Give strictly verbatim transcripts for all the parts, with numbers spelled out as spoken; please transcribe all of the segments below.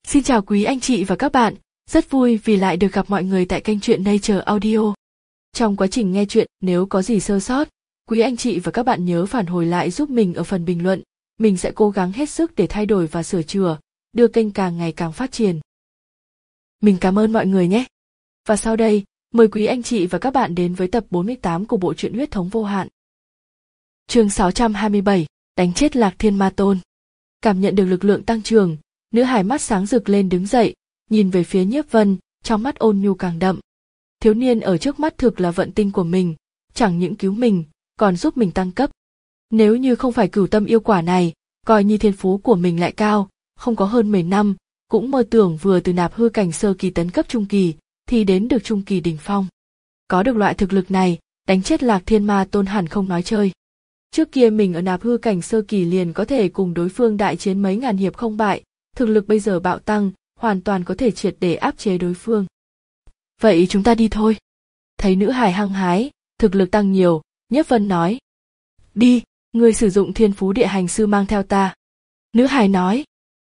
Xin chào quý anh chị và các bạn, rất vui vì lại được gặp mọi người tại kênh truyện Nature Audio. Trong quá trình nghe truyện, nếu có gì sơ sót, quý anh chị và các bạn nhớ phản hồi lại giúp mình ở phần bình luận. Mình sẽ cố gắng hết sức để thay đổi và sửa chữa, đưa kênh càng ngày càng phát triển. Mình cảm ơn mọi người nhé. Và sau đây, mời quý anh chị và các bạn đến với tập bốn mươi tám của bộ truyện Huyết thống vô hạn. Chương sáu trăm hai mươi bảy, đánh chết Lạc Thiên Ma Tôn. Cảm nhận được lực lượng tăng trưởng, nữ hài mắt sáng rực lên đứng dậy, nhìn về phía Nhiếp Vân, trong mắt ôn nhu càng đậm. Thiếu niên ở trước mắt thực là vận tinh của mình, chẳng những cứu mình, còn giúp mình tăng cấp. Nếu như không phải cửu tâm yêu quả này, coi như thiên phú của mình lại cao, không có hơn mười năm, cũng mơ tưởng vừa từ nạp hư cảnh sơ kỳ tấn cấp trung kỳ, thì đến được trung kỳ đỉnh phong. Có được loại thực lực này, đánh chết Lạc Thiên Ma Tôn hẳn không nói chơi. Trước kia mình ở nạp hư cảnh sơ kỳ liền có thể cùng đối phương đại chiến mấy ngàn hiệp không bại, thực lực bây giờ bạo tăng, hoàn toàn có thể triệt để áp chế đối phương. Vậy chúng ta đi thôi. Thấy nữ hài hăng hái, thực lực tăng nhiều, Nhiếp Vân nói. Đi, ngươi sử dụng thiên phú địa hành sư mang theo ta. Nữ hài nói.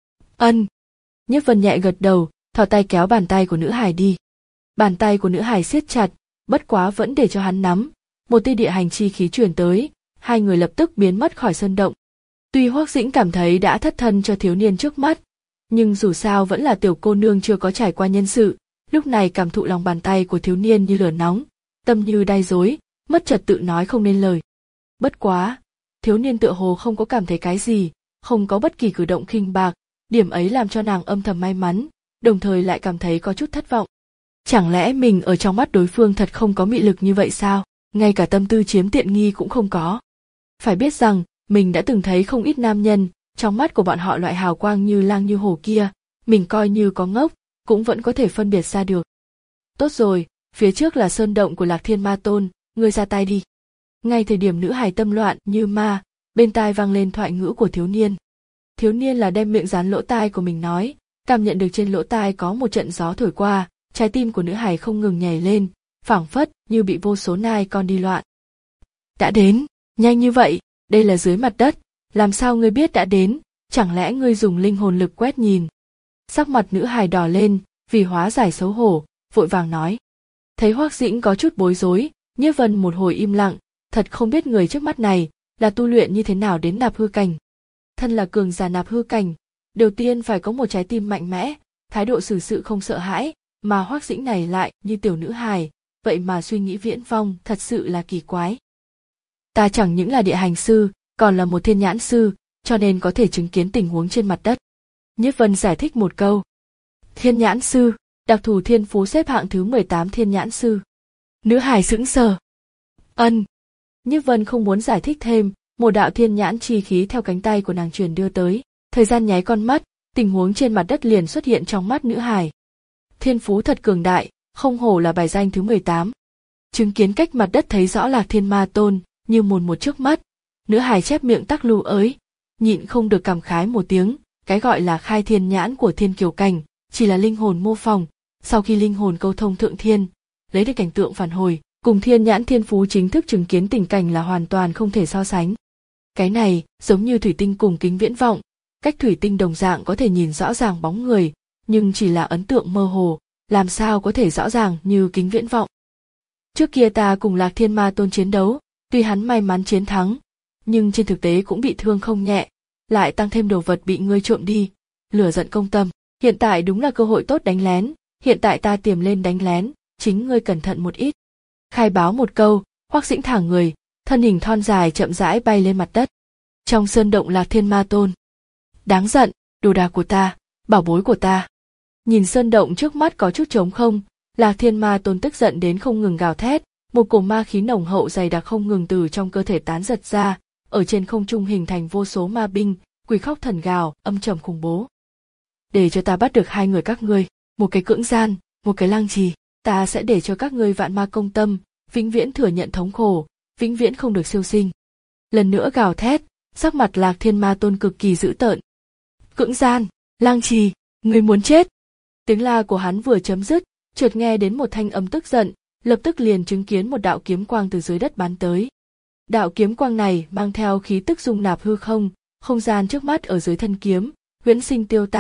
Ân. Nhiếp Vân nhẹ gật đầu, thò tay kéo bàn tay của nữ hài đi. Bàn tay của nữ hài siết chặt, bất quá vẫn để cho hắn nắm, một tia địa hành chi khí truyền tới, hai người lập tức biến mất khỏi sơn động. Tuy Hoắc Dĩnh cảm thấy đã thất thân cho thiếu niên trước mắt, nhưng dù sao vẫn là tiểu cô nương chưa có trải qua nhân sự, lúc này cảm thụ lòng bàn tay của thiếu niên như lửa nóng, tâm như đay rối, mất trật tự nói không nên lời. Bất quá, thiếu niên tựa hồ không có cảm thấy cái gì, không có bất kỳ cử động khinh bạc, điểm ấy làm cho nàng âm thầm may mắn, đồng thời lại cảm thấy có chút thất vọng. Chẳng lẽ mình ở trong mắt đối phương thật không có mị lực như vậy sao, ngay cả tâm tư chiếm tiện nghi cũng không có. Phải biết rằng, mình đã từng thấy không ít nam nhân, trong mắt của bọn họ loại hào quang như lang như hổ kia, mình coi như có ngốc, cũng vẫn có thể phân biệt ra được. Tốt rồi, phía trước là sơn động của Lạc Thiên Ma Tôn, ngươi ra tay đi. Ngay thời điểm nữ hài tâm loạn như ma, bên tai vang lên thoại ngữ của thiếu niên. Thiếu niên là đem miệng dán lỗ tai của mình nói, cảm nhận được trên lỗ tai có một trận gió thổi qua, trái tim của nữ hài không ngừng nhảy lên, phảng phất như bị vô số nai con đi loạn. Đã đến, nhanh như vậy, đây là dưới mặt đất, làm sao ngươi biết đã đến, chẳng lẽ ngươi dùng linh hồn lực quét nhìn. Sắc mặt nữ hài đỏ lên, vì hóa giải xấu hổ, vội vàng nói. Thấy Hoắc Dĩnh có chút bối rối, Nhiếp Vân một hồi im lặng, thật không biết người trước mắt này là tu luyện như thế nào đến nạp hư cảnh. Thân là cường giả nạp hư cảnh, đầu tiên phải có một trái tim mạnh mẽ, thái độ xử sự không sợ hãi, mà Hoắc Dĩnh này lại như tiểu nữ hài, vậy mà suy nghĩ viễn vông, thật sự là kỳ quái. Ta chẳng những là địa hành sư, còn là một thiên nhãn sư, cho nên có thể chứng kiến tình huống trên mặt đất. Nhiếp Vân giải thích một câu. Thiên nhãn sư, đặc thù thiên phú xếp hạng thứ mười tám thiên nhãn sư. Nữ hài sững sờ. Ân. Nhiếp Vân không muốn giải thích thêm, một đạo thiên nhãn chi khí theo cánh tay của nàng truyền đưa tới. Thời gian nháy con mắt, tình huống trên mặt đất liền xuất hiện trong mắt nữ hài. Thiên phú thật cường đại, không hổ là bài danh thứ mười tám. Chứng kiến cách mặt đất thấy rõ Lạc Thiên Ma Tôn, như mồn một trước mắt, nữ hài chép miệng tắc lưu ới, nhịn không được cảm khái một tiếng, cái gọi là khai thiên nhãn của thiên kiều cảnh, chỉ là linh hồn mô phỏng, sau khi linh hồn câu thông thượng thiên, lấy được cảnh tượng phản hồi, cùng thiên nhãn thiên phú chính thức chứng kiến tình cảnh là hoàn toàn không thể so sánh. Cái này, giống như thủy tinh cùng kính viễn vọng, cách thủy tinh đồng dạng có thể nhìn rõ ràng bóng người, nhưng chỉ là ấn tượng mơ hồ, làm sao có thể rõ ràng như kính viễn vọng. Trước kia ta cùng Lạc Thiên Ma Tôn chiến đấu, tuy hắn may mắn chiến thắng, nhưng trên thực tế cũng bị thương không nhẹ, lại tăng thêm đồ vật bị ngươi trộm đi, lửa giận công tâm, hiện tại đúng là cơ hội tốt đánh lén, hiện tại ta tiềm lên đánh lén, chính ngươi cẩn thận một ít. Khai báo một câu, Hoắc Dĩnh thả người, thân hình thon dài chậm rãi bay lên mặt đất. Trong sơn động Lạc Thiên Ma Tôn. Đáng giận, đồ đạc của ta, bảo bối của ta. Nhìn sơn động trước mắt có chút trống không, Lạc Thiên Ma Tôn tức giận đến không ngừng gào thét, một cổ ma khí nồng hậu dày đặc không ngừng từ trong cơ thể tán giật ra, ở trên không trung hình thành vô số ma binh, quỷ khóc thần gào, âm trầm khủng bố. Để cho ta bắt được hai người các ngươi, một cái cưỡng gian, một cái lang trì, ta sẽ để cho các ngươi vạn ma công tâm, vĩnh viễn thừa nhận thống khổ, vĩnh viễn không được siêu sinh. Lần nữa gào thét, sắc mặt Lạc Thiên Ma Tôn cực kỳ dữ tợn. Cưỡng gian, lang trì, ngươi muốn chết. Tiếng la của hắn vừa chấm dứt, chợt nghe đến một thanh âm tức giận, lập tức liền chứng kiến một đạo kiếm quang từ dưới đất bắn tới. Đạo kiếm quang này mang theo khí tức dung nạp hư không, không gian trước mắt ở dưới thân kiếm, huyễn sinh tiêu tan,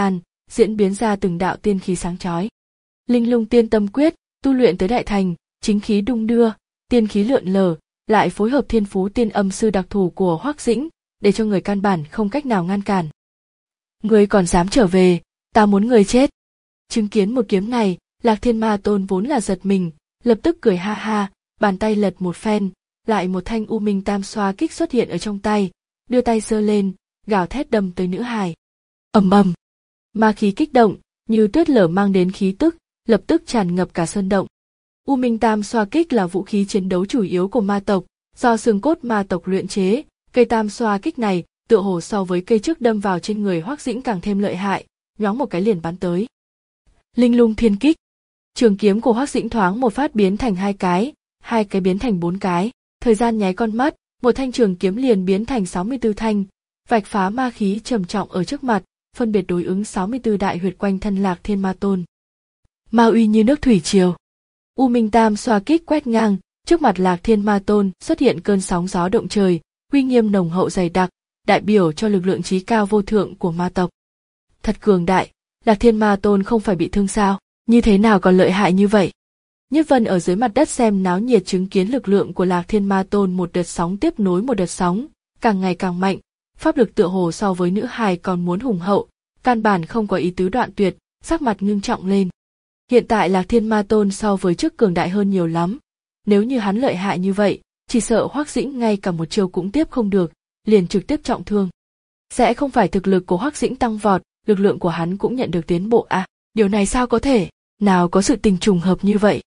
diễn biến ra từng đạo tiên khí sáng chói. Linh Lung Tiên Tâm Quyết, tu luyện tới đại thành, chính khí đung đưa, tiên khí lượn lờ, lại phối hợp thiên phú tiên âm sư đặc thù của Hoắc Dĩnh, để cho người căn bản không cách nào ngăn cản. Ngươi còn dám trở về, ta muốn ngươi chết. Chứng kiến một kiếm này, Lạc Thiên Ma Tôn vốn là giật mình, lập tức cười ha ha, bàn tay lật một phen, lại một thanh U Minh Tam Xoa Kích xuất hiện ở trong tay, đưa tay giơ lên, gào thét đâm tới nữ hài. Ầm ầm, ma khí kích động, như tuyết lở mang đến khí tức, lập tức tràn ngập cả sơn động. U Minh Tam Xoa Kích là vũ khí chiến đấu chủ yếu của ma tộc, do xương cốt ma tộc luyện chế. Cây Tam Xoa Kích này, tựa hồ so với cây trước đâm vào trên người Hoắc Dĩnh càng thêm lợi hại, nhoáng một cái liền bắn tới. Linh Lung Thiên Kích. Trường kiếm của Hoắc Dĩnh thoáng một phát biến thành hai cái, hai cái biến thành bốn cái, thời gian nháy con mắt, một thanh trường kiếm liền biến thành sáu mươi tư thanh, vạch phá ma khí trầm trọng ở trước mặt, phân biệt đối ứng sáu mươi tư đại huyệt quanh thân Lạc Thiên Ma Tôn. Ma uy như nước thủy triều. U Minh Tam Xoa Kích quét ngang, trước mặt Lạc Thiên Ma Tôn xuất hiện cơn sóng gió động trời, uy nghiêm nồng hậu dày đặc, đại biểu cho lực lượng chí cao vô thượng của ma tộc. Thật cường đại, Lạc Thiên Ma Tôn không phải bị thương sao, như thế nào còn lợi hại như vậy? Nhất Vân ở dưới mặt đất xem náo nhiệt chứng kiến lực lượng của Lạc Thiên Ma Tôn một đợt sóng tiếp nối một đợt sóng, càng ngày càng mạnh, pháp lực tựa hồ so với nữ hài còn muốn hùng hậu, căn bản không có ý tứ đoạn tuyệt, sắc mặt ngưng trọng lên. Hiện tại Lạc Thiên Ma Tôn so với trước cường đại hơn nhiều lắm, nếu như hắn lợi hại như vậy, chỉ sợ Hoắc Dĩnh ngay cả một chiêu cũng tiếp không được, liền trực tiếp trọng thương. Sẽ không phải thực lực của Hoắc Dĩnh tăng vọt, lực lượng của hắn cũng nhận được tiến bộ à? Điều này sao có thể? Nào có sự tình trùng hợp như vậy?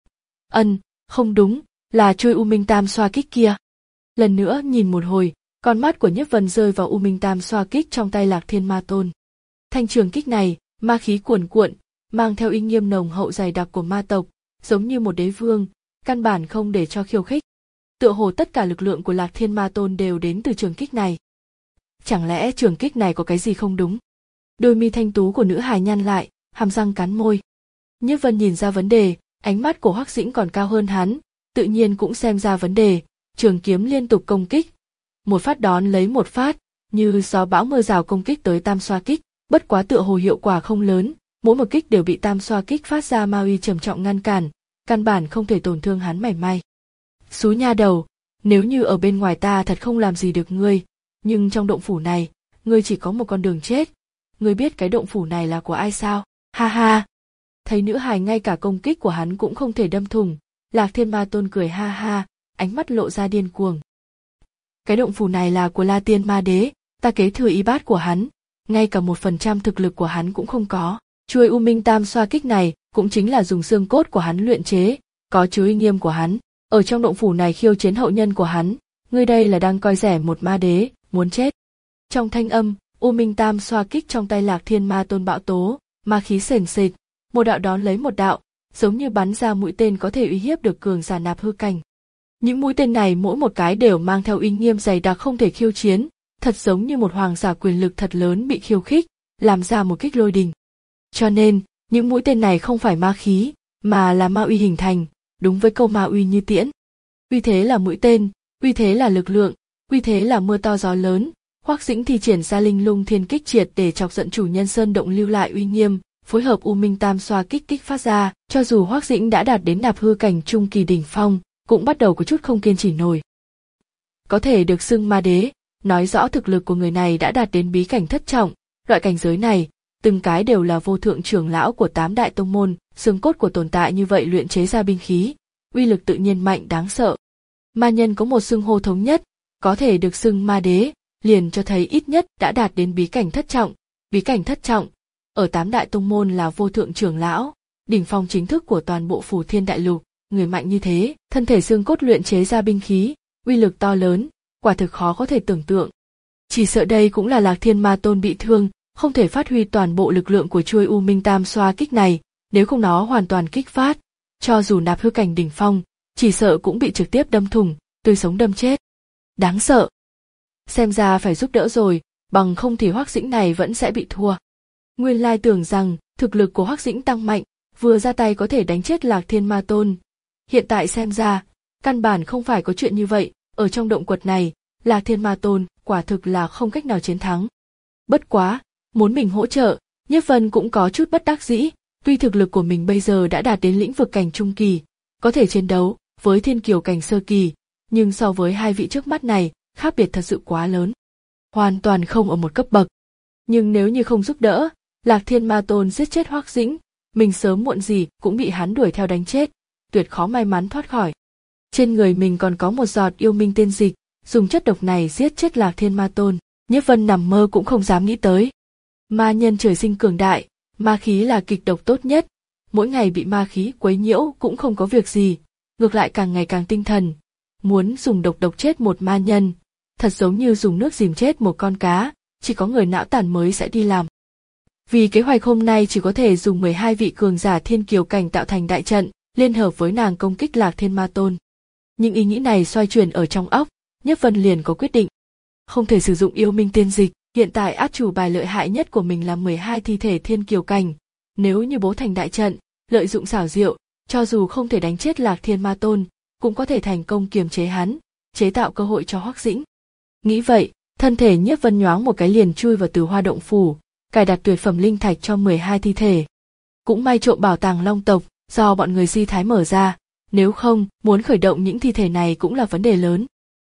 Ân, không đúng, là trôi U Minh Tam Xoa Kích kia. Lần nữa nhìn một hồi, con mắt của Nhất Vân rơi vào U Minh Tam Xoa Kích trong tay Lạc Thiên Ma Tôn. Thanh trường kích này, ma khí cuồn cuộn, mang theo uy nghiêm nồng hậu dày đặc của ma tộc, giống như một đế vương, căn bản không để cho khiêu khích. Tựa hồ tất cả lực lượng của Lạc Thiên Ma Tôn đều đến từ trường kích này. Chẳng lẽ trường kích này có cái gì không đúng? Đôi mi thanh tú của nữ hài nhăn lại, hàm răng cắn môi. Nhất Vân nhìn ra vấn đề, ánh mắt của Hoắc Dĩnh còn cao hơn hắn, tự nhiên cũng xem ra vấn đề, trường kiếm liên tục công kích. Một phát đón lấy một phát, như gió bão mưa rào công kích tới Tam Xoa Kích, bất quá tựa hồ hiệu quả không lớn, mỗi một kích đều bị Tam Xoa Kích phát ra ma uy trầm trọng ngăn cản, căn bản không thể tổn thương hắn mảy may. Xú nha đầu, nếu như ở bên ngoài ta thật không làm gì được ngươi, nhưng trong động phủ này, ngươi chỉ có một con đường chết. Ngươi biết cái động phủ này là của ai sao? Ha ha! Thấy nữ hài ngay cả công kích của hắn cũng không thể đâm thủng, Lạc Thiên Ma Tôn cười ha ha, ánh mắt lộ ra điên cuồng. Cái động phủ này là của La Tiên Ma Đế, ta kế thừa y bát của hắn, ngay cả một phần trăm thực lực của hắn cũng không có. Chuôi U Minh Tam Xoa Kích này cũng chính là dùng xương cốt của hắn luyện chế, có chứa uy nghiêm của hắn. Ở trong động phủ này khiêu chiến hậu nhân của hắn, ngươi đây là đang coi rẻ một ma đế, muốn chết. Trong thanh âm, U Minh Tam Xoa Kích trong tay Lạc Thiên Ma Tôn bạo tố, ma khí sền sệt, một đạo đón lấy một đạo, giống như bắn ra mũi tên có thể uy hiếp được cường giả nạp hư cảnh. Những mũi tên này mỗi một cái đều mang theo uy nghiêm dày đặc không thể khiêu chiến, thật giống như một hoàng giả quyền lực thật lớn bị khiêu khích, làm ra một kích lôi đình. Cho nên, những mũi tên này không phải ma khí, mà là ma uy hình thành, đúng với câu ma uy như tiễn. Uy thế là mũi tên, uy thế là lực lượng, uy thế là mưa to gió lớn. Hoắc Dĩnh thi triển ra Linh Lung Thiên Kích triệt để chọc giận chủ nhân sơn động lưu lại uy nghiêm, phối hợp U Minh Tam Xoa Kích kích phát ra, cho dù Hoắc Dĩnh đã đạt đến nạp hư cảnh trung kỳ đỉnh phong, cũng bắt đầu có chút không kiên trì nổi. Có thể được xưng ma đế, nói rõ thực lực của người này đã đạt đến bí cảnh thất trọng, loại cảnh giới này, từng cái đều là vô thượng trưởng lão của tám đại tông môn, xương cốt của tồn tại như vậy luyện chế ra binh khí, uy lực tự nhiên mạnh đáng sợ. Ma nhân có một xưng hô thống nhất, có thể được xưng ma đế, liền cho thấy ít nhất đã đạt đến bí cảnh thất trọng. Bí cảnh thất trọng, ở tám đại tông môn là vô thượng trưởng lão, đỉnh phong chính thức của toàn bộ Phù Thiên Đại Lục, người mạnh như thế, thân thể xương cốt luyện chế ra binh khí, uy lực to lớn, quả thực khó có thể tưởng tượng. Chỉ sợ đây cũng là Lạc Thiên Ma Tôn bị thương, không thể phát huy toàn bộ lực lượng của chuôi U Minh Tam Xoa Kích này, nếu không nó hoàn toàn kích phát, cho dù nạp hư cảnh đỉnh phong, chỉ sợ cũng bị trực tiếp đâm thủng, tươi sống đâm chết. Đáng sợ. Xem ra phải giúp đỡ rồi, bằng không thì Hoắc Dĩnh này vẫn sẽ bị thua. Nguyên lai tưởng rằng thực lực của Hoắc Dĩnh tăng mạnh, vừa ra tay có thể đánh chết Lạc Thiên Ma Tôn. Hiện tại xem ra, căn bản không phải có chuyện như vậy, ở trong động quật này, Lạc Thiên Ma Tôn quả thực là không cách nào chiến thắng. Bất quá, muốn mình hỗ trợ, Nhiếp Vân cũng có chút bất đắc dĩ, tuy thực lực của mình bây giờ đã đạt đến lĩnh vực cảnh trung kỳ, có thể chiến đấu với thiên kiều cảnh sơ kỳ, nhưng so với hai vị trước mắt này, khác biệt thật sự quá lớn. Hoàn toàn không ở một cấp bậc. Nhưng nếu như không giúp đỡ, Lạc Thiên Ma Tôn giết chết Hoắc Dĩnh, mình sớm muộn gì cũng bị hắn đuổi theo đánh chết, tuyệt khó may mắn thoát khỏi. Trên người mình còn có một giọt yêu minh tiên dịch, dùng chất độc này giết chết Lạc Thiên Ma Tôn, Nhiếp Vân nằm mơ cũng không dám nghĩ tới. Ma nhân trời sinh cường đại, ma khí là kịch độc tốt nhất, mỗi ngày bị ma khí quấy nhiễu cũng không có việc gì, ngược lại càng ngày càng tinh thần. Muốn dùng độc độc chết một ma nhân, thật giống như dùng nước dìm chết một con cá, chỉ có người não tàn mới sẽ đi làm. Vì kế hoạch hôm nay chỉ có thể dùng mười hai vị cường giả thiên kiều cảnh tạo thành đại trận, liên hợp với nàng công kích Lạc Thiên Ma Tôn. Những ý nghĩ này xoay chuyển ở trong óc, Nhiếp Vân liền có quyết định. Không thể sử dụng yêu minh tiên dịch, hiện tại át chủ bài lợi hại nhất của mình là mười hai thi thể thiên kiều cảnh. Nếu như bố thành đại trận, lợi dụng xảo diệu, cho dù không thể đánh chết Lạc Thiên Ma Tôn, cũng có thể thành công kiềm chế hắn, chế tạo cơ hội cho Hoắc Dĩnh. Nghĩ vậy, thân thể Nhiếp Vân nhoáng một cái liền chui vào Từ Hoa động phủ, cài đặt tuyệt phẩm linh thạch cho mười hai thi thể. Cũng may trộm bảo tàng Long tộc do bọn người Di Thái mở ra, nếu không, muốn khởi động những thi thể này cũng là vấn đề lớn.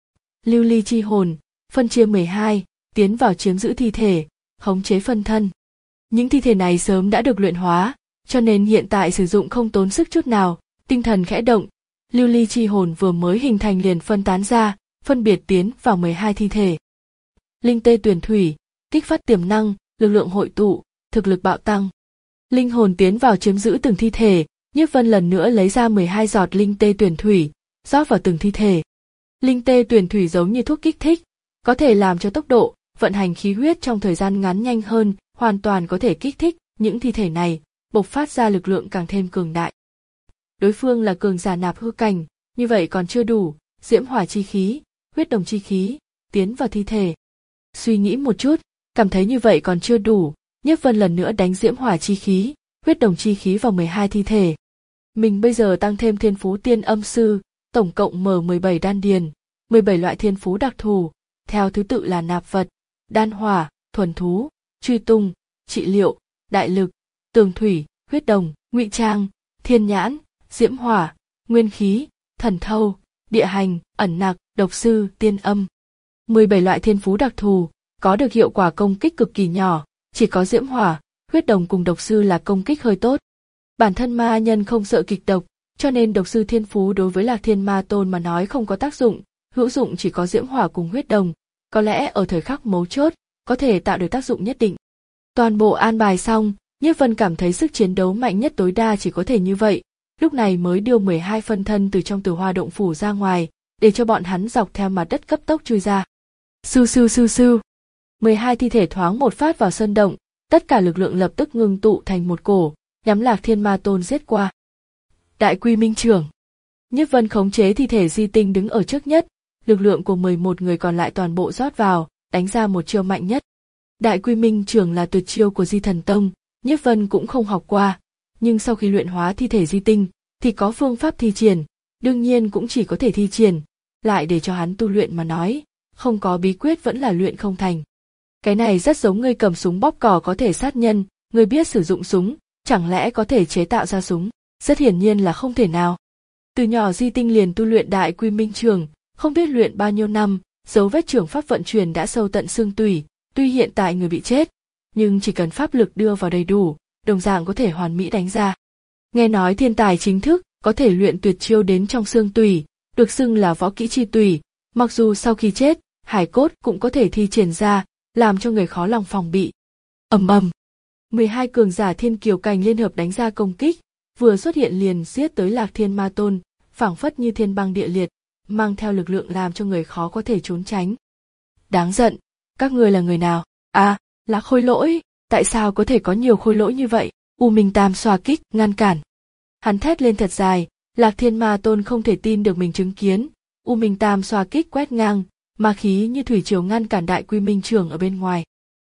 Lưu ly chi hồn, phân chia mười hai, tiến vào chiếm giữ thi thể, khống chế phân thân. Những thi thể này sớm đã được luyện hóa, cho nên hiện tại sử dụng không tốn sức chút nào, tinh thần khẽ động, lưu ly chi hồn vừa mới hình thành liền phân tán ra, phân biệt tiến vào mười hai thi thể. Linh tê tuyển thủy, kích phát tiềm năng, lực lượng hội tụ, thực lực bạo tăng. Linh hồn tiến vào chiếm giữ từng thi thể, Nhiếp Vân lần nữa lấy ra mười hai giọt linh tê tuyển thủy, rót vào từng thi thể. Linh tê tuyển thủy giống như thuốc kích thích, có thể làm cho tốc độ vận hành khí huyết trong thời gian ngắn nhanh hơn, hoàn toàn có thể kích thích những thi thể này, bộc phát ra lực lượng càng thêm cường đại. Đối phương là cường giả nạp hư cảnh, như vậy còn chưa đủ, diễm hỏa chi khí, huyết đồng chi khí, tiến vào thi thể. Suy nghĩ một chút, cảm thấy như vậy còn chưa đủ, Nhiếp Vân lần nữa đánh diễm hỏa chi khí, huyết đồng chi khí vào mười hai thi thể. Mình bây giờ tăng thêm thiên phú tiên âm sư, tổng cộng mở mười bảy đan điền, mười bảy loại thiên phú đặc thù, theo thứ tự là nạp vật, đan hỏa, thuần thú, truy tung, trị liệu, đại lực, tường thủy, huyết đồng, ngụy trang, thiên nhãn, diễm hỏa, nguyên khí, thần thâu, địa hành, ẩn nặc, độc sư, tiên âm. mười bảy loại thiên phú đặc thù, có được hiệu quả công kích cực kỳ nhỏ, chỉ có diễm hỏa, huyết đồng cùng độc sư là công kích hơi tốt. Bản thân ma nhân không sợ kịch độc, cho nên độc sư thiên phú đối với Lạc Thiên Ma Tôn mà nói không có tác dụng, hữu dụng chỉ có diễm hỏa cùng huyết đồng, có lẽ ở thời khắc mấu chốt, có thể tạo được tác dụng nhất định. Toàn bộ an bài xong, Nhiếp Vân cảm thấy sức chiến đấu mạnh nhất tối đa chỉ có thể như vậy, lúc này mới đưa mười hai phân thân từ trong Từ Hoa động phủ ra ngoài, để cho bọn hắn dọc theo mặt đất cấp tốc chui ra. Sưu sưu sưu sưu. mười hai thi thể thoáng một phát vào sơn động, tất cả lực lượng lập tức ngưng tụ thành một cổ, nhắm Lạc Thiên Ma Tôn giết qua. Đại Quy Minh Trưởng. Nhiếp Vân khống chế thi thể di tinh đứng ở trước nhất, lực lượng của mười một người còn lại toàn bộ rót vào, đánh ra một chiêu mạnh nhất. Đại Quy Minh Trưởng là tuyệt chiêu của Di Thần Tông, Nhiếp Vân cũng không học qua, nhưng sau khi luyện hóa thi thể di tinh, thì có phương pháp thi triển, đương nhiên cũng chỉ có thể thi triển, lại để cho hắn tu luyện mà nói, không có bí quyết vẫn là luyện không thành. Cái này rất giống ngươi cầm súng bóp cò có thể sát nhân, ngươi biết sử dụng súng, chẳng lẽ có thể chế tạo ra súng? Rất hiển nhiên là không thể nào. Từ nhỏ Di Tinh liền tu luyện Đại Quy Minh Trường, không biết luyện bao nhiêu năm, dấu vết trường pháp vận chuyển đã sâu tận xương tủy, tuy hiện tại người bị chết, nhưng chỉ cần pháp lực đưa vào đầy đủ, đồng dạng có thể hoàn mỹ đánh ra. Nghe nói thiên tài chính thức có thể luyện tuyệt chiêu đến trong xương tủy, được xưng là võ kỹ chi tủy, mặc dù sau khi chết, hải cốt cũng có thể thi triển ra, làm cho người khó lòng phòng bị. Ầm ầm, mười hai cường giả thiên kiều cảnh liên hợp đánh ra công kích, vừa xuất hiện liền giết tới Lạc Thiên Ma Tôn, phảng phất như thiên băng địa liệt, mang theo lực lượng làm cho người khó có thể trốn tránh. Đáng giận, các ngươi là người nào? À, là khôi lỗi, tại sao có thể có nhiều khôi lỗi như vậy? U Minh Tam xoa kích, ngăn cản. Hắn thét lên thật dài, Lạc Thiên Ma Tôn không thể tin được mình chứng kiến, U Minh Tam xoa kích quét ngang, ma khí như thủy triều ngăn cản Đại Quy Minh Trường ở bên ngoài.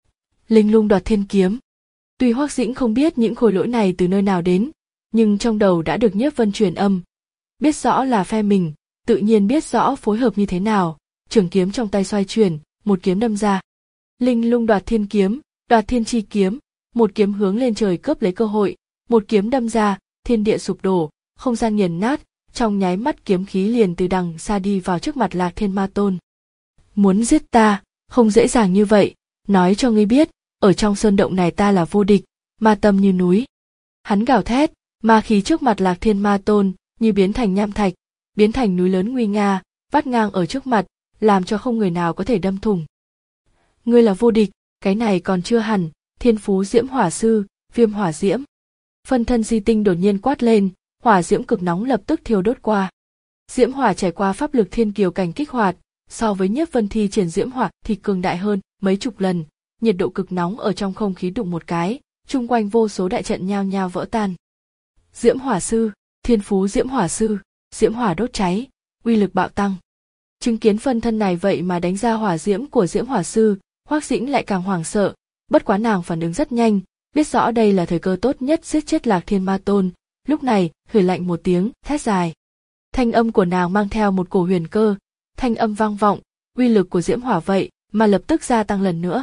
Linh lung đoạt thiên kiếm. Tuy Hoắc Dĩnh không biết những khôi lỗi này từ nơi nào đến, nhưng trong đầu đã được Nhiếp Vân truyền âm, biết rõ là phe mình, tự nhiên biết rõ phối hợp như thế nào, trường kiếm trong tay xoay chuyển, một kiếm đâm ra. Linh lung đoạt thiên kiếm, đoạt thiên chi kiếm, một kiếm hướng lên trời cướp lấy cơ hội, một kiếm đâm ra, thiên địa sụp đổ, không gian nghiền nát, trong nháy mắt kiếm khí liền từ đằng xa đi vào trước mặt Lạc Thiên Ma Tôn. Muốn giết ta, không dễ dàng như vậy, nói cho ngươi biết, ở trong sơn động này ta là vô địch, ma tâm như núi. Hắn gào thét, ma khí trước mặt Lạc Thiên Ma Tôn như biến thành nham thạch, biến thành núi lớn nguy nga, vắt ngang ở trước mặt, làm cho không người nào có thể đâm thủng. Ngươi là vô địch, cái này còn chưa hẳn, thiên phú diễm hỏa sư, viêm hỏa diễm. Phân thân di tinh đột nhiên quát lên, hỏa diễm cực nóng lập tức thiêu đốt qua. Diễm hỏa trải qua pháp lực thiên kiều cảnh kích hoạt, so với Nhiếp Vân thi triển diễm hỏa thì cường đại hơn mấy chục lần, nhiệt độ cực nóng ở trong không khí đụng một cái, chung quanh vô số đại trận nhao nhao vỡ tan. Diễm hỏa sư, thiên phú diễm hỏa sư, diễm hỏa đốt cháy, uy lực bạo tăng. Chứng kiến phân thân này vậy mà đánh ra hỏa diễm của diễm hỏa sư, Hoắc Dĩnh lại càng hoảng sợ, bất quá nàng phản ứng rất nhanh, biết rõ đây là thời cơ tốt nhất giết chết Lạc Thiên Ma Tôn, lúc này hừ lạnh một tiếng, thét dài. Thanh âm của nàng mang theo một cổ huyền cơ, thanh âm vang vọng, uy lực của diễm hỏa vậy mà lập tức gia tăng lần nữa.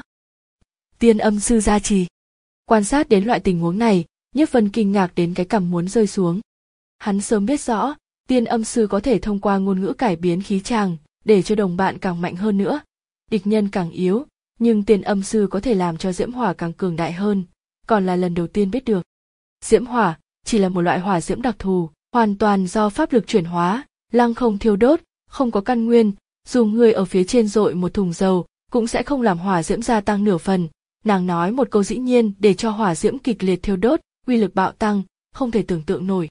Tiên âm sư gia trì. Quan sát đến loại tình huống này, Nhiếp Vân kinh ngạc đến cái cằm muốn rơi xuống. Hắn sớm biết rõ, tiên âm sư có thể thông qua ngôn ngữ cải biến khí tràng, để cho đồng bạn càng mạnh hơn nữa, địch nhân càng yếu, nhưng tiên âm sư có thể làm cho diễm hỏa càng cường đại hơn, còn là lần đầu tiên biết được. Diễm hỏa chỉ là một loại hỏa diễm đặc thù, hoàn toàn do pháp lực chuyển hóa, lăng không thiêu đốt, không có căn nguyên, dù người ở phía trên dội một thùng dầu, cũng sẽ không làm hỏa diễm gia tăng nửa phần. Nàng nói một câu dĩ nhiên để cho hỏa diễm kịch liệt thiêu đốt, uy lực bạo tăng, không thể tưởng tượng nổi.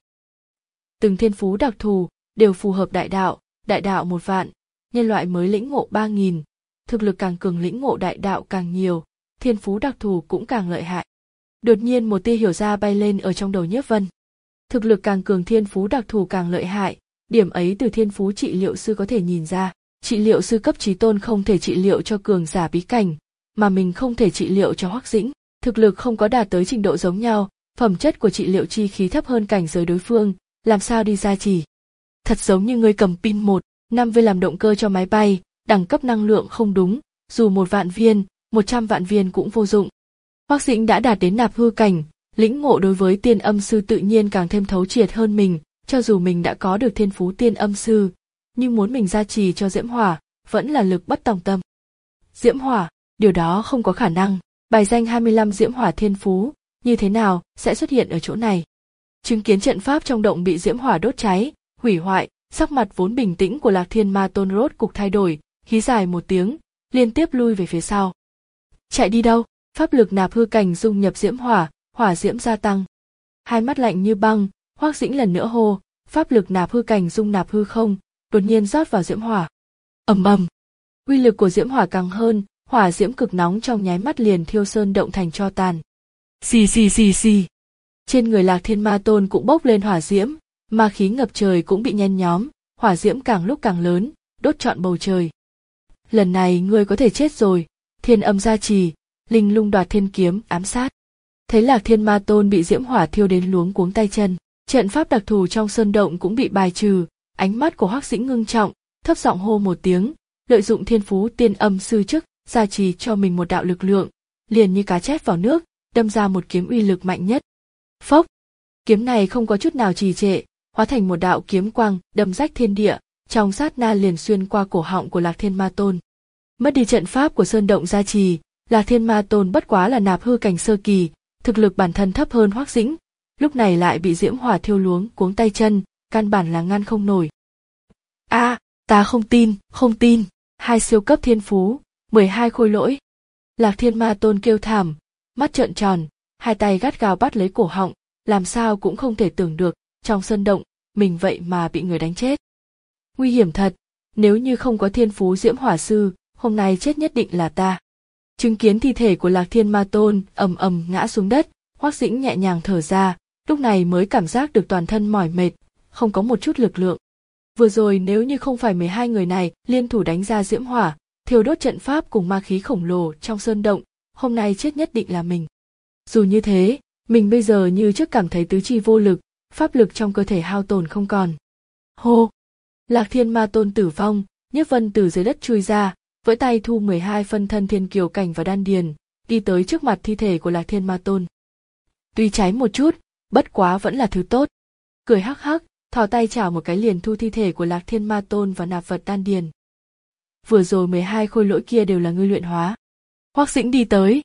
Từng thiên phú đặc thù đều phù hợp đại đạo, đại đạo một vạn, nhân loại mới lĩnh ngộ ba nghìn, thực lực càng cường lĩnh ngộ đại đạo càng nhiều, thiên phú đặc thù cũng càng lợi hại. Đột nhiên một tia hiểu ra bay lên ở trong đầu Nhiếp Vân. Thực lực càng cường thiên phú đặc thù càng lợi hại, điểm ấy từ thiên phú trị liệu sư có thể nhìn ra. Trị liệu sư cấp chí tôn không thể trị liệu cho cường giả bí cảnh, mà mình không thể trị liệu cho Hoắc Dĩnh. Thực lực không có đạt tới trình độ giống nhau, phẩm chất của trị liệu chi khí thấp hơn cảnh giới đối phương, làm sao đi gia trì. Thật giống như người cầm pin một, năm viên làm động cơ cho máy bay, đẳng cấp năng lượng không đúng, dù một vạn viên, một trăm vạn viên cũng vô dụng. Hoắc Dĩnh đã đạt đến nạp hư cảnh, lĩnh ngộ đối với tiên âm sư tự nhiên càng thêm thấu triệt hơn mình, cho dù mình đã có được thiên phú tiên âm sư, nhưng muốn mình gia trì cho diễm hỏa, vẫn là lực bất tòng tâm. Diễm hỏa, điều đó không có khả năng, bài danh hai mươi lăm diễm hỏa thiên phú, như thế nào sẽ xuất hiện ở chỗ này. Chứng kiến trận pháp trong động bị diễm hỏa đốt cháy, hủy hoại, sắc mặt vốn bình tĩnh của Lạc Thiên Ma Tôn rốt cục thay đổi, hí dài một tiếng, liên tiếp lui về phía sau. Chạy đi đâu? Pháp lực nạp hư cảnh dung nhập diễm hỏa, hỏa diễm gia tăng. Hai mắt lạnh như băng, Hoắc Dĩnh lần nữa hô, pháp lực nạp hư cảnh dung nạp hư không, đột nhiên rót vào diễm hỏa. Ầm ầm, uy lực của diễm hỏa càng hơn, hỏa diễm cực nóng trong nháy mắt liền thiêu sơn động thành tro tàn. Xì xì xì xì. Trên người Lạc Thiên Ma Tôn cũng bốc lên hỏa diễm, ma khí ngập trời cũng bị nhen nhóm, hỏa diễm càng lúc càng lớn, đốt trọn bầu trời. Lần này ngươi có thể chết rồi, thiên âm gia trì, linh lung đoạt thiên kiếm ám sát. Thấy Lạc Thiên Ma Tôn bị diễm hỏa thiêu đến luống cuống tay chân, trận pháp đặc thù trong sơn động cũng bị bài trừ, ánh mắt của Hoắc Dĩnh ngưng trọng, thấp giọng hô một tiếng, lợi dụng thiên phú tiên âm sư chức, gia trì cho mình một đạo lực lượng, liền như cá chép vào nước, đâm ra một kiếm uy lực mạnh nhất. Phốc, kiếm này không có chút nào trì trệ, hóa thành một đạo kiếm quang, đâm rách thiên địa, trong sát na liền xuyên qua cổ họng của Lạc Thiên Ma Tôn. Mất đi trận pháp của sơn động gia trì, Lạc Thiên Ma Tôn bất quá là nạp hư cảnh sơ kỳ, thực lực bản thân thấp hơn Hoắc Dĩnh, lúc này lại bị diễm hỏa thiêu luống cuống tay chân, căn bản là ngăn không nổi. A, à, ta không tin, không tin, hai siêu cấp thiên phú, mười hai khôi lỗi. Lạc Thiên Ma Tôn kêu thảm, mắt trợn tròn, hai tay gắt gao bắt lấy cổ họng, làm sao cũng không thể tưởng được, trong sơn động, mình vậy mà bị người đánh chết. Nguy hiểm thật, nếu như không có thiên phú diễm hỏa sư, hôm nay chết nhất định là ta. Chứng kiến thi thể của Lạc Thiên Ma Tôn ầm ầm ngã xuống đất, Hoắc Dĩnh nhẹ nhàng thở ra, lúc này mới cảm giác được toàn thân mỏi mệt, không có một chút lực lượng. Vừa rồi nếu như không phải mười hai người này liên thủ đánh ra diễm hỏa, thiêu đốt trận pháp cùng ma khí khổng lồ trong sơn động, hôm nay chết nhất định là mình. Dù như thế, mình bây giờ như trước cảm thấy tứ chi vô lực, pháp lực trong cơ thể hao tổn không còn. Hô! Lạc Thiên Ma Tôn tử vong, Nhiếp Vân từ dưới đất chui ra, vẫy tay thu mười hai phân thân thiên kiều cảnh vào đan điền, đi tới trước mặt thi thể của Lạc Thiên Ma Tôn. Tuy cháy một chút, bất quá vẫn là thứ tốt. Cười hắc hắc, thò tay chảo một cái liền thu thi thể của Lạc Thiên Ma Tôn và nạp vật đan điền. Vừa rồi mười hai khôi lỗi kia đều là ngươi luyện hóa. Hoắc Dĩnh đi tới.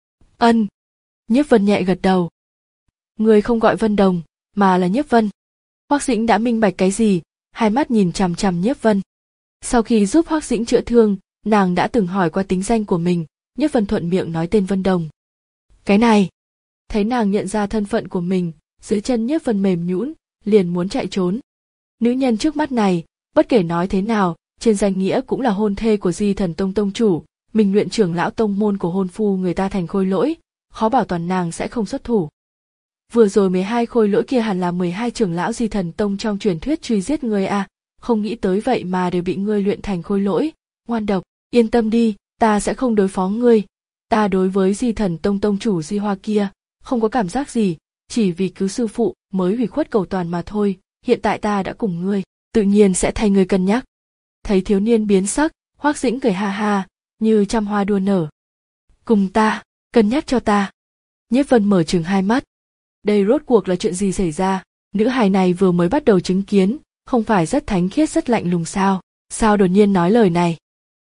Ân. Nhiếp Vân nhẹ gật đầu. Ngươi không gọi Vân Đồng, mà là Nhiếp Vân. Hoắc Dĩnh đã minh bạch cái gì, hai mắt nhìn chằm chằm Nhiếp Vân. Sau khi giúp Hoắc Dĩnh chữa thương, nàng đã từng hỏi qua tính danh của mình, Nhiếp Vân thuận miệng nói tên Vân Đồng. Cái này, thấy nàng nhận ra thân phận của mình, dưới chân Nhiếp Vân mềm nhũn, liền muốn chạy trốn. Nữ nhân trước mắt này, bất kể nói thế nào, trên danh nghĩa cũng là hôn thê của Di Thần Tông tông chủ, mình luyện trưởng lão tông môn của hôn phu người ta thành khôi lỗi, khó bảo toàn nàng sẽ không xuất thủ. Vừa rồi mười hai khôi lỗi kia hẳn là mười hai trưởng lão Di Thần Tông trong truyền thuyết truy giết ngươi à, không nghĩ tới vậy mà đều bị ngươi luyện thành khôi lỗi, ngoan độc, yên tâm đi, ta sẽ không đối phó ngươi. Ta đối với Di Thần Tông tông chủ Di Hoa kia, không có cảm giác gì, chỉ vì cứu sư phụ mới hủy khuất cầu toàn mà thôi, hiện tại ta đã cùng ngươi, tự nhiên sẽ thay ngươi cân nhắc. Thấy thiếu niên biến sắc, Hoắc Dĩnh cười ha ha, như trăm hoa đua nở. Cùng ta, cân nhắc cho ta. Nhiếp Vân mở trừng hai mắt. Đây rốt cuộc là chuyện gì xảy ra, nữ hài này vừa mới bắt đầu chứng kiến, không phải rất thánh khiết rất lạnh lùng sao, sao đột nhiên nói lời này.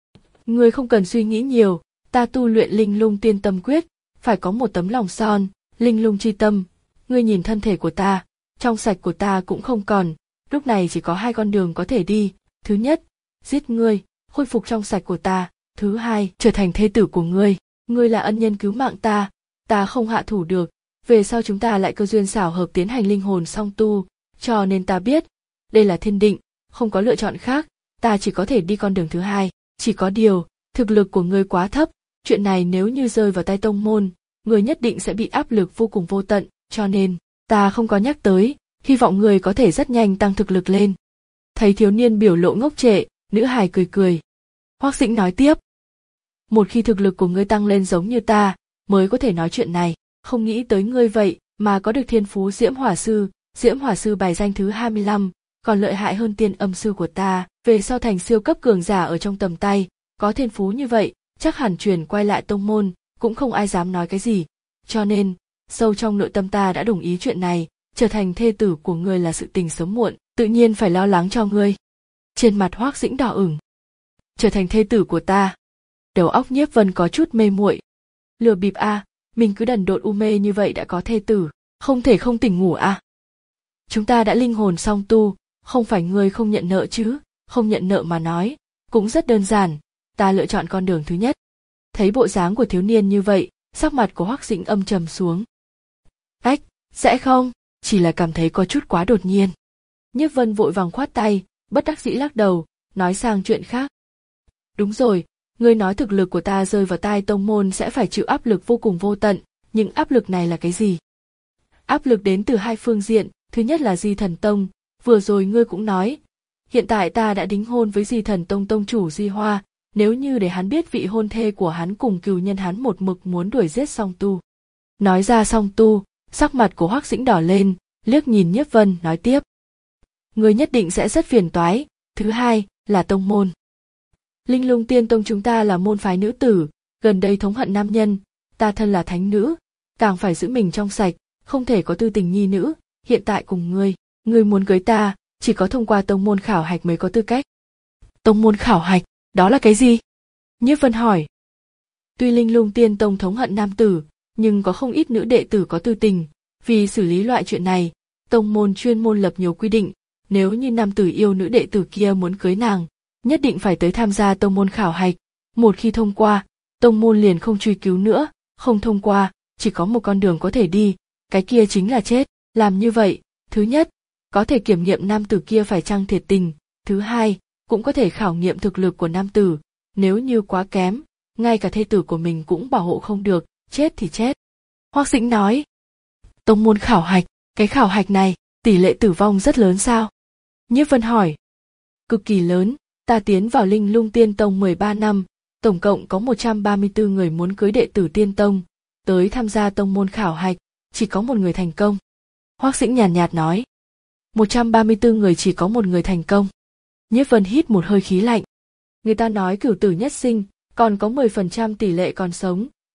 Ngươi không cần suy nghĩ nhiều, ta tu luyện linh lung tiên tâm quyết, phải có một tấm lòng son, linh lung chi tâm, ngươi nhìn thân thể của ta, trong sạch của ta cũng không còn, lúc này chỉ có hai con đường có thể đi, thứ nhất, giết ngươi, khôi phục trong sạch của ta, thứ hai, trở thành thê tử của ngươi, ngươi là ân nhân cứu mạng ta, ta không hạ thủ được, về sau chúng ta lại cơ duyên xảo hợp tiến hành linh hồn song tu, cho nên ta biết, đây là thiên định, không có lựa chọn khác, ta chỉ có thể đi con đường thứ hai, chỉ có điều, thực lực của ngươi quá thấp, chuyện này nếu như rơi vào tay tông môn, ngươi nhất định sẽ bị áp lực vô cùng vô tận, cho nên, ta không có nhắc tới, hy vọng ngươi có thể rất nhanh tăng thực lực lên. Thấy thiếu niên biểu lộ ngốc trệ, nữ hài cười cười. Hoắc Dĩnh nói tiếp. Một khi thực lực của ngươi tăng lên giống như ta, mới có thể nói chuyện này, không nghĩ tới ngươi vậy mà có được thiên phú Diễm Hỏa Sư, Diễm Hỏa Sư bài danh thứ hai mươi lăm, còn lợi hại hơn Tiên Âm Sư của ta, về sau thành siêu cấp cường giả ở trong tầm tay, có thiên phú như vậy, chắc hẳn truyền quay lại tông môn, cũng không ai dám nói cái gì. Cho nên, sâu trong nội tâm ta đã đồng ý chuyện này, trở thành thê tử của ngươi là sự tình sớm muộn, tự nhiên phải lo lắng cho ngươi. Trên mặt Hoắc Dĩnh đỏ ửng. Trở thành thê tử của ta. Đầu óc Nhiếp Vân có chút mê muội. Lừa bịp a, à, mình cứ đần độn u mê như vậy đã có thê tử, không thể không tỉnh ngủ à. Chúng ta đã linh hồn song tu, không phải ngươi không nhận nợ chứ, không nhận nợ mà nói, cũng rất đơn giản, ta lựa chọn con đường thứ nhất. Thấy bộ dáng của thiếu niên như vậy, sắc mặt của Hoắc Dĩnh âm trầm xuống. Ách, sẽ không, chỉ là cảm thấy có chút quá đột nhiên. Nhiếp Vân vội vàng khoát tay, bất đắc dĩ lắc đầu, nói sang chuyện khác. Đúng rồi, ngươi nói thực lực của ta rơi vào tai tông môn sẽ phải chịu áp lực vô cùng vô tận, nhưng áp lực này là cái gì? Áp lực đến từ hai phương diện, thứ nhất là Di Thần Tông, vừa rồi ngươi cũng nói, hiện tại ta đã đính hôn với Di Thần Tông tông chủ Di Hoa, nếu như để hắn biết vị hôn thê của hắn cùng cừu nhân hắn một mực muốn đuổi giết song tu. Nói ra song tu, sắc mặt của Hoắc Dĩnh đỏ lên, liếc nhìn Nhiếp Vân nói tiếp. Ngươi nhất định sẽ rất phiền toái, thứ hai là tông môn. Linh Lung Tiên Tông chúng ta là môn phái nữ tử, gần đây thống hận nam nhân, ta thân là thánh nữ, càng phải giữ mình trong sạch, không thể có tư tình nhi nữ, hiện tại cùng ngươi, ngươi muốn cưới ta, chỉ có thông qua tông môn khảo hạch mới có tư cách. Tông môn khảo hạch, đó là cái gì? Nhiếp Vân hỏi. Tuy Linh Lung Tiên Tông thống hận nam tử, nhưng có không ít nữ đệ tử có tư tình, vì xử lý loại chuyện này, tông môn chuyên môn lập nhiều quy định, nếu như nam tử yêu nữ đệ tử kia muốn cưới nàng, nhất định phải tới tham gia tông môn khảo hạch, một khi thông qua, tông môn liền không truy cứu nữa, không thông qua, chỉ có một con đường có thể đi, cái kia chính là chết. Làm như vậy, thứ nhất, có thể kiểm nghiệm nam tử kia phải chăng thiệt tình, thứ hai, cũng có thể khảo nghiệm thực lực của nam tử, nếu như quá kém, ngay cả thê tử của mình cũng bảo hộ không được, chết thì chết. Hoắc Dĩnh nói, tông môn khảo hạch, cái khảo hạch này, tỷ lệ tử vong rất lớn sao? Nhiếp Vân hỏi. Cực kỳ lớn, ta tiến vào Linh Lung Tiên Tông mười ba năm, tổng cộng có một trăm ba mươi tư người muốn cưới đệ tử Tiên Tông, tới tham gia tông môn khảo hạch, chỉ có một người thành công. Hoắc Dĩnh nhàn nhạt nói. một trăm ba mươi tư người chỉ có một người thành công. Nhiếp Vân hít một hơi khí lạnh. Người ta nói cửu tử nhất sinh, còn có mười phần trăm tỷ lệ còn sống,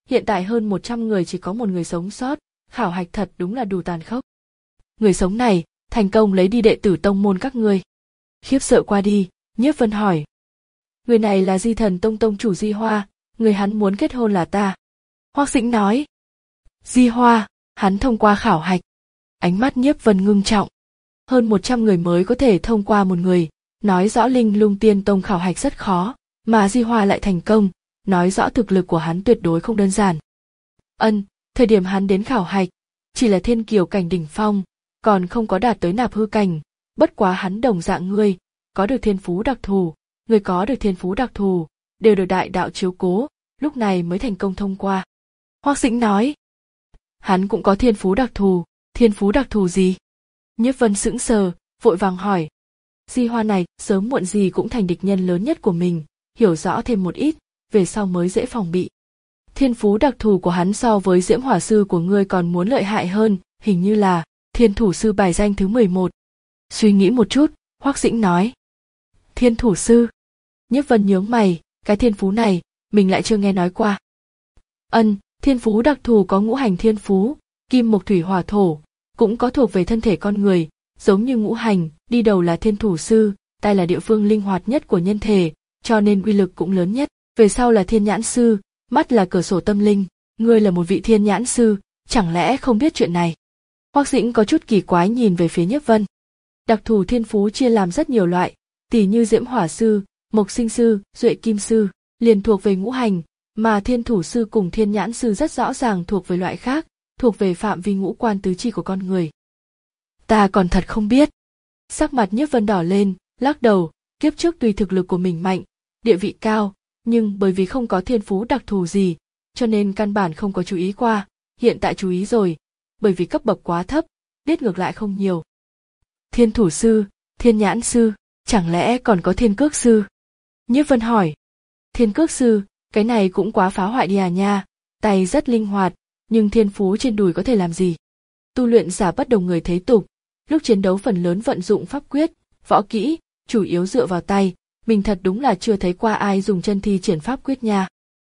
hiện tại hơn một trăm người chỉ có một người sống sót, khảo hạch thật đúng là đủ tàn khốc. Người sống này, thành công lấy đi đệ tử tông môn các ngươi. Khiếp sợ qua đi, Nhiếp Vân hỏi. Người này là Di Thần Tông tông chủ Di Hoa, người hắn muốn kết hôn là ta. Hoắc Dĩnh nói. Di Hoa, hắn thông qua khảo hạch. Ánh mắt Nhiếp Vân ngưng trọng. Hơn một trăm người mới có thể thông qua một người, nói rõ Linh Lung Tiên Tông khảo hạch rất khó, mà Di Hoa lại thành công, nói rõ thực lực của hắn tuyệt đối không đơn giản. Ân, thời điểm hắn đến khảo hạch, chỉ là thiên kiều cảnh đỉnh phong, còn không có đạt tới nạp hư cảnh, bất quá hắn đồng dạng ngươi, có được thiên phú đặc thù, người có được thiên phú đặc thù, đều được đại đạo chiếu cố, lúc này mới thành công thông qua. Hoắc Dĩnh nói. Hắn cũng có thiên phú đặc thù, thiên phú đặc thù gì? Nhiếp Vân sững sờ, vội vàng hỏi. Di Hoa này sớm muộn gì cũng thành địch nhân lớn nhất của mình, hiểu rõ thêm một ít, về sau mới dễ phòng bị. Thiên phú đặc thù của hắn so với Diễm Hỏa sư của ngươi còn muốn lợi hại hơn, hình như là Thiên Thủ sư bài danh thứ mười một. Suy nghĩ một chút, Hoắc Dĩnh nói. Thiên Thủ sư? Nhiếp Vân nhướng mày, cái thiên phú này, mình lại chưa nghe nói qua. Ân, thiên phú đặc thù có ngũ hành thiên phú, kim mộc thủy hỏa thổ, cũng có thuộc về thân thể con người, giống như ngũ hành, đi đầu là Thiên Thủ sư, tai là địa phương linh hoạt nhất của nhân thể, cho nên uy lực cũng lớn nhất, về sau là Thiên Nhãn sư, mắt là cửa sổ tâm linh, ngươi là một vị Thiên Nhãn sư, chẳng lẽ không biết chuyện này? Hoắc Dĩnh có chút kỳ quái nhìn về phía Nhiếp Vân. Đặc thù thiên phú chia làm rất nhiều loại, tỉ như Diễm Hỏa sư, Mộc Sinh sư, Duệ Kim sư, liền thuộc về ngũ hành, mà Thiên Thủ sư cùng Thiên Nhãn sư rất rõ ràng thuộc về loại khác, thuộc về phạm vi ngũ quan tứ chi của con người. Ta còn thật không biết. Sắc mặt Nhiếp Vân đỏ lên, lắc đầu, kiếp trước tuy thực lực của mình mạnh, địa vị cao, nhưng bởi vì không có thiên phú đặc thù gì, cho nên căn bản không có chú ý qua, hiện tại chú ý rồi, bởi vì cấp bậc quá thấp, biết ngược lại không nhiều. Thiên Thủ sư, Thiên Nhãn sư, chẳng lẽ còn có Thiên Cước sư? Nhiếp Vân hỏi. Thiên Cước sư, cái này cũng quá phá hoại đi à nha, tay rất linh hoạt, nhưng thiên phú trên đùi có thể làm gì? Tu luyện giả bất đồng người thế tục, lúc chiến đấu phần lớn vận dụng pháp quyết, võ kỹ, chủ yếu dựa vào tay, mình thật đúng là chưa thấy qua ai dùng chân thi triển pháp quyết nha.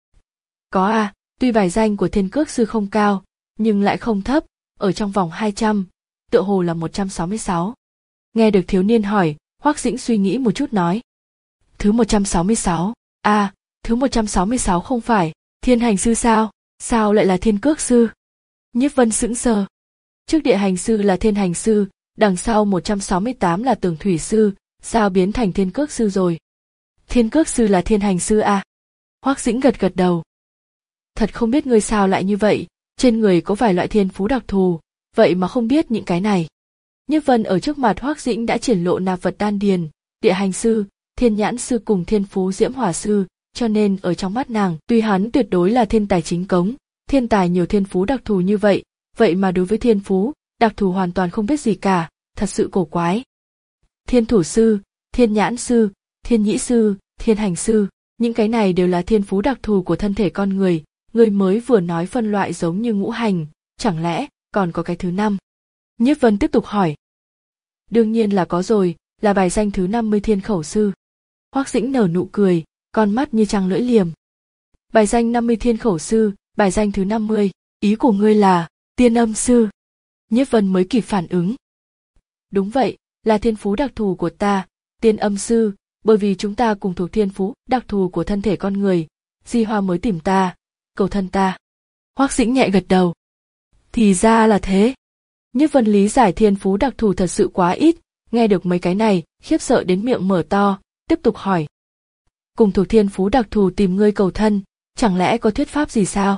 Có à, tuy bài danh của Thiên Cước sư không cao, nhưng lại không thấp, ở trong vòng hai trăm, tựa hồ là một trăm sáu mươi sáu. Nghe được thiếu niên hỏi, Hoắc Dĩnh suy nghĩ một chút nói. Thứ một trăm sáu mươi sáu, à, thứ một trăm sáu mươi sáu không phải, Thiên Hành sư sao, sao lại là Thiên Cước sư? Nhiếp Vân sững sờ. Trước Địa Hành sư là Thiên Hành sư, đằng sau một trăm sáu mươi tám là Tường Thủy sư, sao biến thành Thiên Cước sư rồi? Thiên Cước sư là Thiên Hành sư à? Hoắc Dĩnh gật gật đầu. Thật không biết ngươi sao lại như vậy, trên người có vài loại thiên phú đặc thù, vậy mà không biết những cái này. Nhiếp Vân ở trước mặt Hoắc Dĩnh đã triển lộ nạp vật đan điền, Địa Hành sư, Thiên Nhãn sư cùng thiên phú Diễm Hỏa sư, cho nên ở trong mắt nàng, tuy hắn tuyệt đối là thiên tài chính cống, thiên tài nhiều thiên phú đặc thù như vậy, vậy mà đối với thiên phú, đặc thù hoàn toàn không biết gì cả, thật sự cổ quái. Thiên Thủ sư, Thiên Nhãn sư, Thiên Nhĩ sư, Thiên Hành sư, những cái này đều là thiên phú đặc thù của thân thể con người, người mới vừa nói phân loại giống như ngũ hành, chẳng lẽ còn có cái thứ năm? Nhiếp Vân tiếp tục hỏi. Đương nhiên là có rồi, là bài danh thứ năm mươi Thiên Khẩu sư. Hoắc Dĩnh nở nụ cười, con mắt như trăng lưỡi liềm. Bài danh năm mươi Thiên Khẩu sư, bài danh thứ năm mươi, ý của ngươi là Tiên Âm sư. Nhiếp Vân mới kịp phản ứng. Đúng vậy, là thiên phú đặc thù của ta, Tiên Âm sư, bởi vì chúng ta cùng thuộc thiên phú đặc thù của thân thể con người, Di Hoa mới tìm ta, cầu thân ta. Hoắc Dĩnh nhẹ gật đầu. Thì ra là thế. Nhiếp Vân lý giải thiên phú đặc thù thật sự quá ít, nghe được mấy cái này, khiếp sợ đến miệng mở to, tiếp tục hỏi. Cùng thuộc thiên phú đặc thù tìm ngươi cầu thân, chẳng lẽ có thuyết pháp gì sao?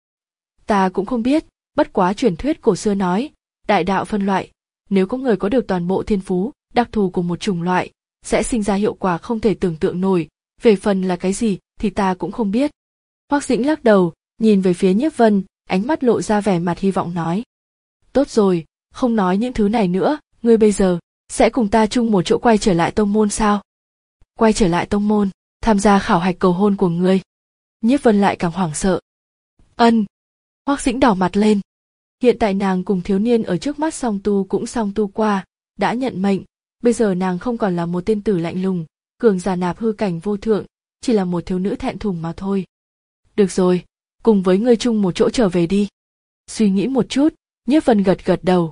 Ta cũng không biết, bất quá truyền thuyết cổ xưa nói, đại đạo phân loại, nếu có người có được toàn bộ thiên phú đặc thù của một chủng loại, sẽ sinh ra hiệu quả không thể tưởng tượng nổi, về phần là cái gì thì ta cũng không biết. Hoắc Dĩnh lắc đầu, nhìn về phía Nhiếp Vân, ánh mắt lộ ra vẻ mặt hy vọng nói. Tốt rồi, không nói những thứ này nữa, ngươi bây giờ sẽ cùng ta chung một chỗ quay trở lại tông môn sao? Quay trở lại tông môn, tham gia khảo hạch cầu hôn của ngươi. Nhiếp Vân lại càng hoảng sợ. Ân. Hoắc Dĩnh đỏ mặt lên. Hiện tại nàng cùng thiếu niên ở trước mắt song tu cũng song tu qua, đã nhận mệnh, bây giờ nàng không còn là một tên tử lạnh lùng, cường giả nạp hư cảnh vô thượng, chỉ là một thiếu nữ thẹn thùng mà thôi. Được rồi, cùng với ngươi chung một chỗ trở về đi. Suy nghĩ một chút, Nhiếp Vân gật gật đầu.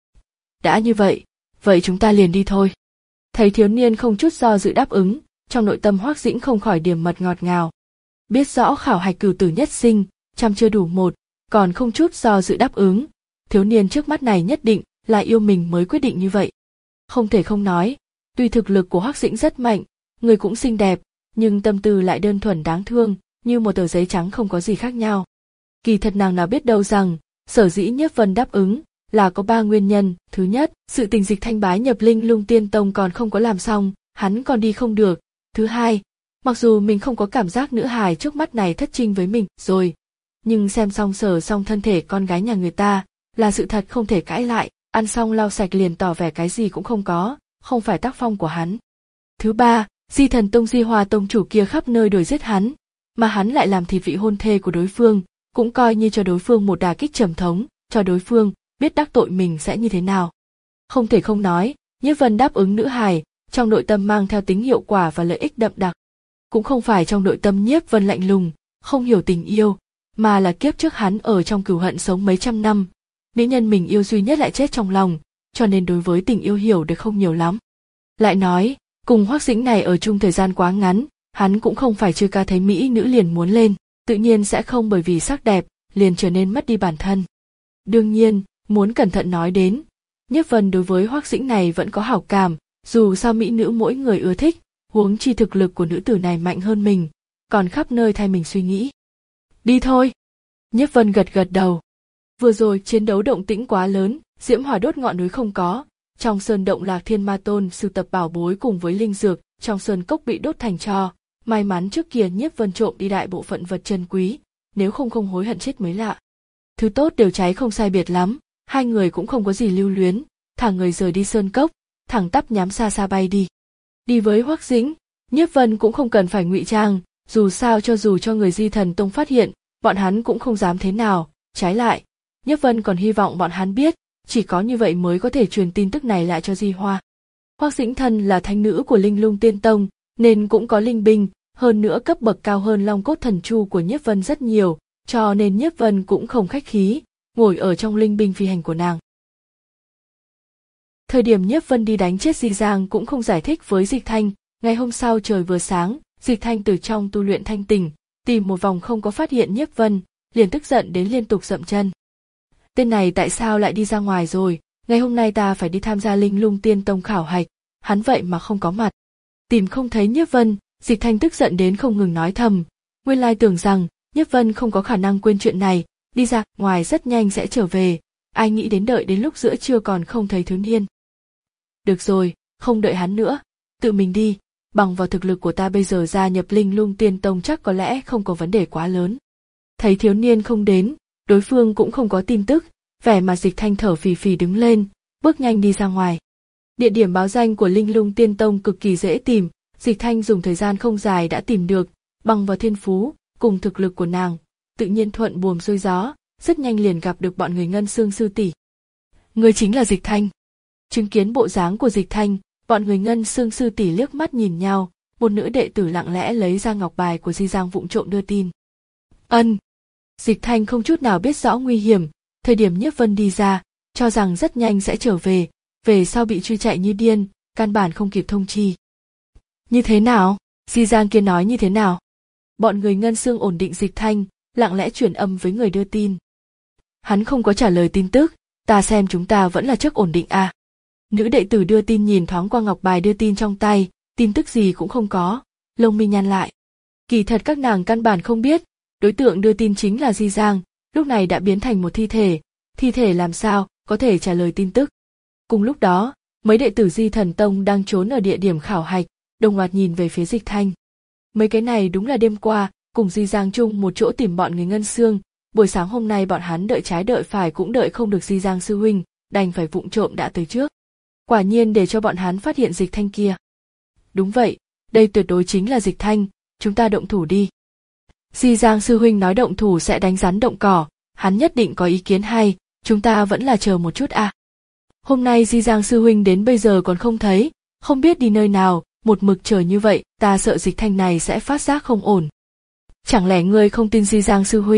Đã như vậy, vậy chúng ta liền đi thôi. Thấy thiếu niên không chút do dự đáp ứng, trong nội tâm Hoắc Dĩnh không khỏi điềm mật ngọt ngào. Biết rõ khảo hạch cửu tử nhất sinh, trăm chưa đủ một, còn không chút do dự đáp ứng, thiếu niên trước mắt này nhất định là yêu mình mới quyết định như vậy. Không thể không nói, tuy thực lực của Hoắc Dĩnh rất mạnh, người cũng xinh đẹp, nhưng tâm tư lại đơn thuần đáng thương, như một tờ giấy trắng không có gì khác nhau. Kỳ thật nàng nào biết đâu rằng, sở dĩ Nhiếp Vân đáp ứng là có ba nguyên nhân. Thứ nhất, sự tình Dịch Thanh bái nhập Linh Lung Tiên Tông còn không có làm xong, hắn còn đi không được. Thứ hai, mặc dù mình không có cảm giác nữ hài trước mắt này thất trinh với mình rồi, nhưng xem xong sờ xong thân thể con gái nhà người ta là sự thật không thể cãi lại, ăn xong lau sạch liền tỏ vẻ cái gì cũng không có, không phải tác phong của hắn. Thứ ba, Di Thần Tông Di Hoa Tông chủ kia khắp nơi đuổi giết hắn, mà hắn lại làm thịt vị hôn thê của đối phương, cũng coi như cho đối phương một đả kích trầm thống, cho đối phương biết đắc tội mình sẽ như thế nào. Không thể không nói, Nhiếp Vân đáp ứng nữ hài, trong nội tâm mang theo tính hiệu quả và lợi ích đậm đặc. Cũng không phải trong nội tâm Nhiếp Vân lạnh lùng, không hiểu tình yêu, mà là kiếp trước hắn ở trong cừu hận sống mấy trăm năm, nữ nhân mình yêu duy nhất lại chết trong lòng, cho nên đối với tình yêu hiểu được không nhiều lắm. Lại nói, cùng Hoắc Dĩnh này ở chung thời gian quá ngắn, hắn cũng không phải chưa ca thấy mỹ nữ liền muốn lên, tự nhiên sẽ không bởi vì sắc đẹp liền trở nên mất đi bản thân. Đương nhiên, muốn cẩn thận nói đến, Nhiếp Vân đối với Hoắc Dĩnh này vẫn có hảo cảm, dù sao mỹ nữ mỗi người ưa thích, huống chi thực lực của nữ tử này mạnh hơn mình, còn khắp nơi thay mình suy nghĩ. Đi thôi. Nhiếp Vân gật gật đầu. Vừa rồi chiến đấu động tĩnh quá lớn, diễm hỏa đốt ngọn núi không có, trong sơn động Lạc Thiên Ma Tôn sưu tập bảo bối cùng với linh dược, trong sơn cốc bị đốt thành tro. May mắn trước kia Nhiếp Vân trộm đi đại bộ phận vật chân quý, nếu không không hối hận chết mới lạ. Thứ tốt đều cháy không sai biệt lắm, hai người cũng không có gì lưu luyến, thẳng người rời đi sơn cốc, thẳng tắp nhắm xa xa bay đi. Đi với Hoắc Dĩnh, Nhiếp Vân cũng không cần phải ngụy trang, dù sao cho dù cho người Di Thần Tông phát hiện, bọn hắn cũng không dám thế nào, trái lại, Nhiếp Vân còn hy vọng bọn hắn biết, chỉ có như vậy mới có thể truyền tin tức này lại cho Di Hoa. Hoắc Dĩnh thân là thánh nữ của Linh Lung Tiên Tông, nên cũng có linh binh, hơn nữa cấp bậc cao hơn Long Cốt Thần Chu của Nhiếp Vân rất nhiều, cho nên Nhiếp Vân cũng không khách khí, ngồi ở trong linh binh phi hành của nàng. Thời điểm Nhiếp Vân đi đánh chết Di Giang cũng không giải thích với Dịch Thanh, ngày hôm sau trời vừa sáng, Dịch Thanh từ trong tu luyện thanh tỉnh, tìm một vòng không có phát hiện Nhiếp Vân, liền tức giận đến liên tục dậm chân. Tên này tại sao lại đi ra ngoài rồi, ngày hôm nay ta phải đi tham gia Linh Lung Tiên Tông khảo hạch, hắn vậy mà không có mặt. Tìm không thấy Nhiếp Vân, Dịch Thanh tức giận đến không ngừng nói thầm, nguyên lai tưởng rằng Nhiếp Vân không có khả năng quên chuyện này, đi ra ngoài rất nhanh sẽ trở về, ai nghĩ đến đợi đến lúc giữa trưa còn không thấy thiếu niên. Được rồi, không đợi hắn nữa, tự mình đi, bằng vào thực lực của ta bây giờ gia nhập Linh Lung Tiên Tông chắc có lẽ không có vấn đề quá lớn. Thấy thiếu niên không đến, đối phương cũng không có tin tức, vẻ mặt Dịch Thanh thở phì phì đứng lên, bước nhanh đi ra ngoài. Địa điểm báo danh của Linh Lung Tiên Tông cực kỳ dễ tìm, Dịch Thanh dùng thời gian không dài đã tìm được, bằng vào thiên phú, cùng thực lực của nàng, tự nhiên thuận buồm xuôi gió, rất nhanh liền gặp được bọn người Ngân Xương sư tỷ. Người chính là Dịch Thanh. Chứng kiến bộ dáng của Dịch Thanh, bọn người Ngân Xương sư tỷ liếc mắt nhìn nhau, một nữ đệ tử lặng lẽ lấy ra ngọc bài của Di Giang vụng trộm đưa tin. Ân. Dịch Thanh không chút nào biết rõ nguy hiểm, thời điểm Nhiếp Vân đi ra, cho rằng rất nhanh sẽ trở về, về sau bị truy chạy như điên, căn bản không kịp thông chi. Như thế nào? Di Giang kia nói như thế nào? Bọn người Ngân Xương ổn định Dịch Thanh, lặng lẽ truyền âm với người đưa tin. Hắn không có trả lời tin tức, ta xem chúng ta vẫn là trước ổn định à. Nữ đệ tử đưa tin nhìn thoáng qua ngọc bài đưa tin trong tay, tin tức gì cũng không có, lông mi nhăn lại. Kỳ thật các nàng căn bản không biết, đối tượng đưa tin chính là Di Giang, lúc này đã biến thành một thi thể, thi thể làm sao có thể trả lời tin tức. Cùng lúc đó, mấy đệ tử Di Thần Tông đang trốn ở địa điểm khảo hạch, đồng loạt nhìn về phía Dịch Thanh. Mấy cái này đúng là đêm qua, cùng Di Giang chung một chỗ tìm bọn người Ngân Xương, buổi sáng hôm nay bọn hắn đợi trái đợi phải cũng đợi không được Di Giang sư huynh, đành phải vụng trộm đã tới trước. Quả nhiên để cho bọn hắn phát hiện Dịch Thanh kia. Đúng vậy, đây tuyệt đối chính là Dịch Thanh, chúng ta động thủ đi. Di Giang sư huynh nói động thủ sẽ đánh rắn động cỏ, hắn nhất định có ý kiến hay, chúng ta vẫn là chờ một chút à. Hôm nay Di Giang sư huynh đến bây giờ còn không thấy, không biết đi nơi nào, một mực chờ như vậy, ta sợ Dịch Thanh này sẽ phát giác không ổn. Chẳng lẽ ngươi không tin Di Giang sư huynh?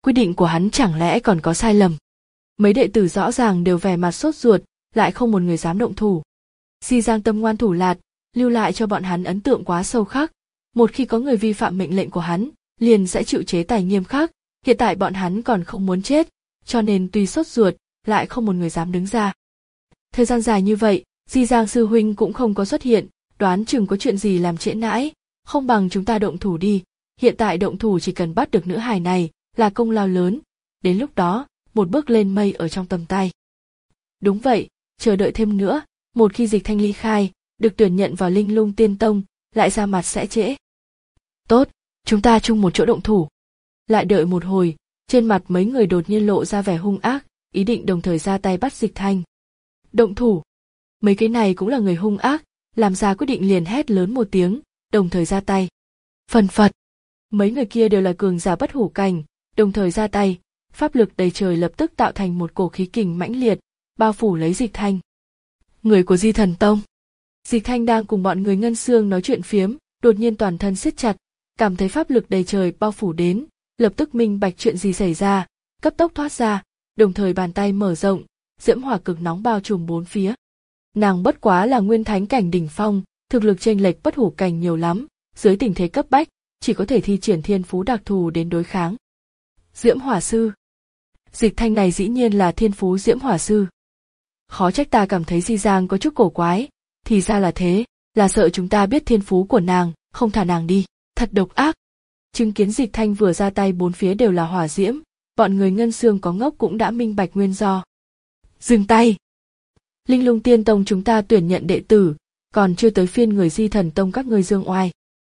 Quyết định của hắn chẳng lẽ còn có sai lầm? Mấy đệ tử rõ ràng đều vẻ mặt sốt ruột, lại không một người dám động thủ. Di Giang tâm ngoan thủ lạt, lưu lại cho bọn hắn ấn tượng quá sâu khắc. Một khi có người vi phạm mệnh lệnh của hắn, liền sẽ chịu chế tài nghiêm khắc. Hiện tại bọn hắn còn không muốn chết, cho nên tuy sốt ruột, lại không một người dám đứng ra. Thời gian dài như vậy, Di Giang sư huynh cũng không có xuất hiện, đoán chừng có chuyện gì làm trễ nãi, không bằng chúng ta động thủ đi. Hiện tại động thủ chỉ cần bắt được nữ hài này là công lao lớn, đến lúc đó, một bước lên mây ở trong tầm tay. Đúng vậy, chờ đợi thêm nữa, một khi Dịch Thanh ly khai, được tuyển nhận vào Linh Lung Tiên Tông, lại ra mặt sẽ trễ. Tốt, chúng ta chung một chỗ động thủ. Lại đợi một hồi, trên mặt mấy người đột nhiên lộ ra vẻ hung ác, ý định đồng thời ra tay bắt Dịch Thanh. Động thủ. Mấy cái này cũng là người hung ác, làm ra quyết định liền hét lớn một tiếng, đồng thời ra tay. Phần phật. Mấy người kia đều là cường giả bất hủ cảnh, đồng thời ra tay, pháp lực đầy trời lập tức tạo thành một cổ khí kình mãnh liệt, bao phủ lấy Dịch Thanh. Người của Di Thần Tông. Dịch Thanh đang cùng bọn người Ngân Xương nói chuyện phiếm, đột nhiên toàn thân siết chặt, cảm thấy pháp lực đầy trời bao phủ đến, lập tức minh bạch chuyện gì xảy ra, cấp tốc thoát ra, đồng thời bàn tay mở rộng, diễm hỏa cực nóng bao trùm bốn phía. Nàng bất quá là nguyên thánh cảnh đỉnh phong, thực lực chênh lệch bất hủ cảnh nhiều lắm, dưới tình thế cấp bách, chỉ có thể thi triển thiên phú đặc thù đến đối kháng. Diễm hỏa sư. Dịch Thanh này dĩ nhiên là thiên phú diễm hỏa sư. Khó trách ta cảm thấy Di Giang có chút cổ quái, thì ra là thế, là sợ chúng ta biết thiên phú của nàng, không thả nàng đi, thật độc ác. Chứng kiến Dịch Thanh vừa ra tay bốn phía đều là hỏa diễm, bọn người Ngân Xương có ngốc cũng đã minh bạch nguyên do. Dừng tay! Linh Lung Tiên Tông chúng ta tuyển nhận đệ tử, còn chưa tới phiên người Di Thần Tông các ngươi dương oai.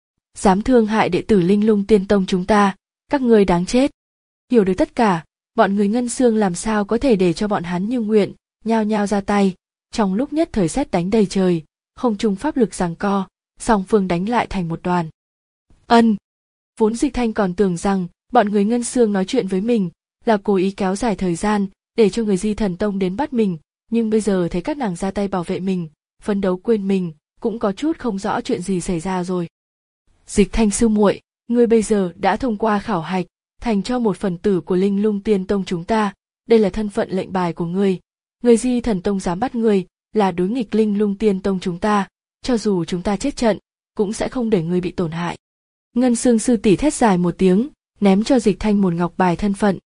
Dám thương hại đệ tử Linh Lung Tiên Tông chúng ta, các ngươi đáng chết. Hiểu được tất cả, bọn người Ngân Xương làm sao có thể để cho bọn hắn như nguyện, nhao nhao ra tay, trong lúc nhất thời sét đánh đầy trời, không trung pháp lực giằng co, song phương đánh lại thành một đoàn. Ân! Vốn Dịch Thanh còn tưởng rằng bọn người Ngân Xương nói chuyện với mình là cố ý kéo dài thời gian để cho người Di Thần Tông đến bắt mình, nhưng bây giờ thấy các nàng ra tay bảo vệ mình, phấn đấu quên mình, cũng có chút không rõ chuyện gì xảy ra rồi. Dịch Thanh sư muội, ngươi bây giờ đã thông qua khảo hạch, thành cho một phần tử của Linh Lung Tiên Tông chúng ta, đây là thân phận lệnh bài của ngươi. Người Di Thần Tông dám bắt ngươi, là đối nghịch Linh Lung Tiên Tông chúng ta, cho dù chúng ta chết trận, cũng sẽ không để ngươi bị tổn hại. Ngân Xương sư tỷ thét dài một tiếng, ném cho Dịch Thanh một ngọc bài thân phận.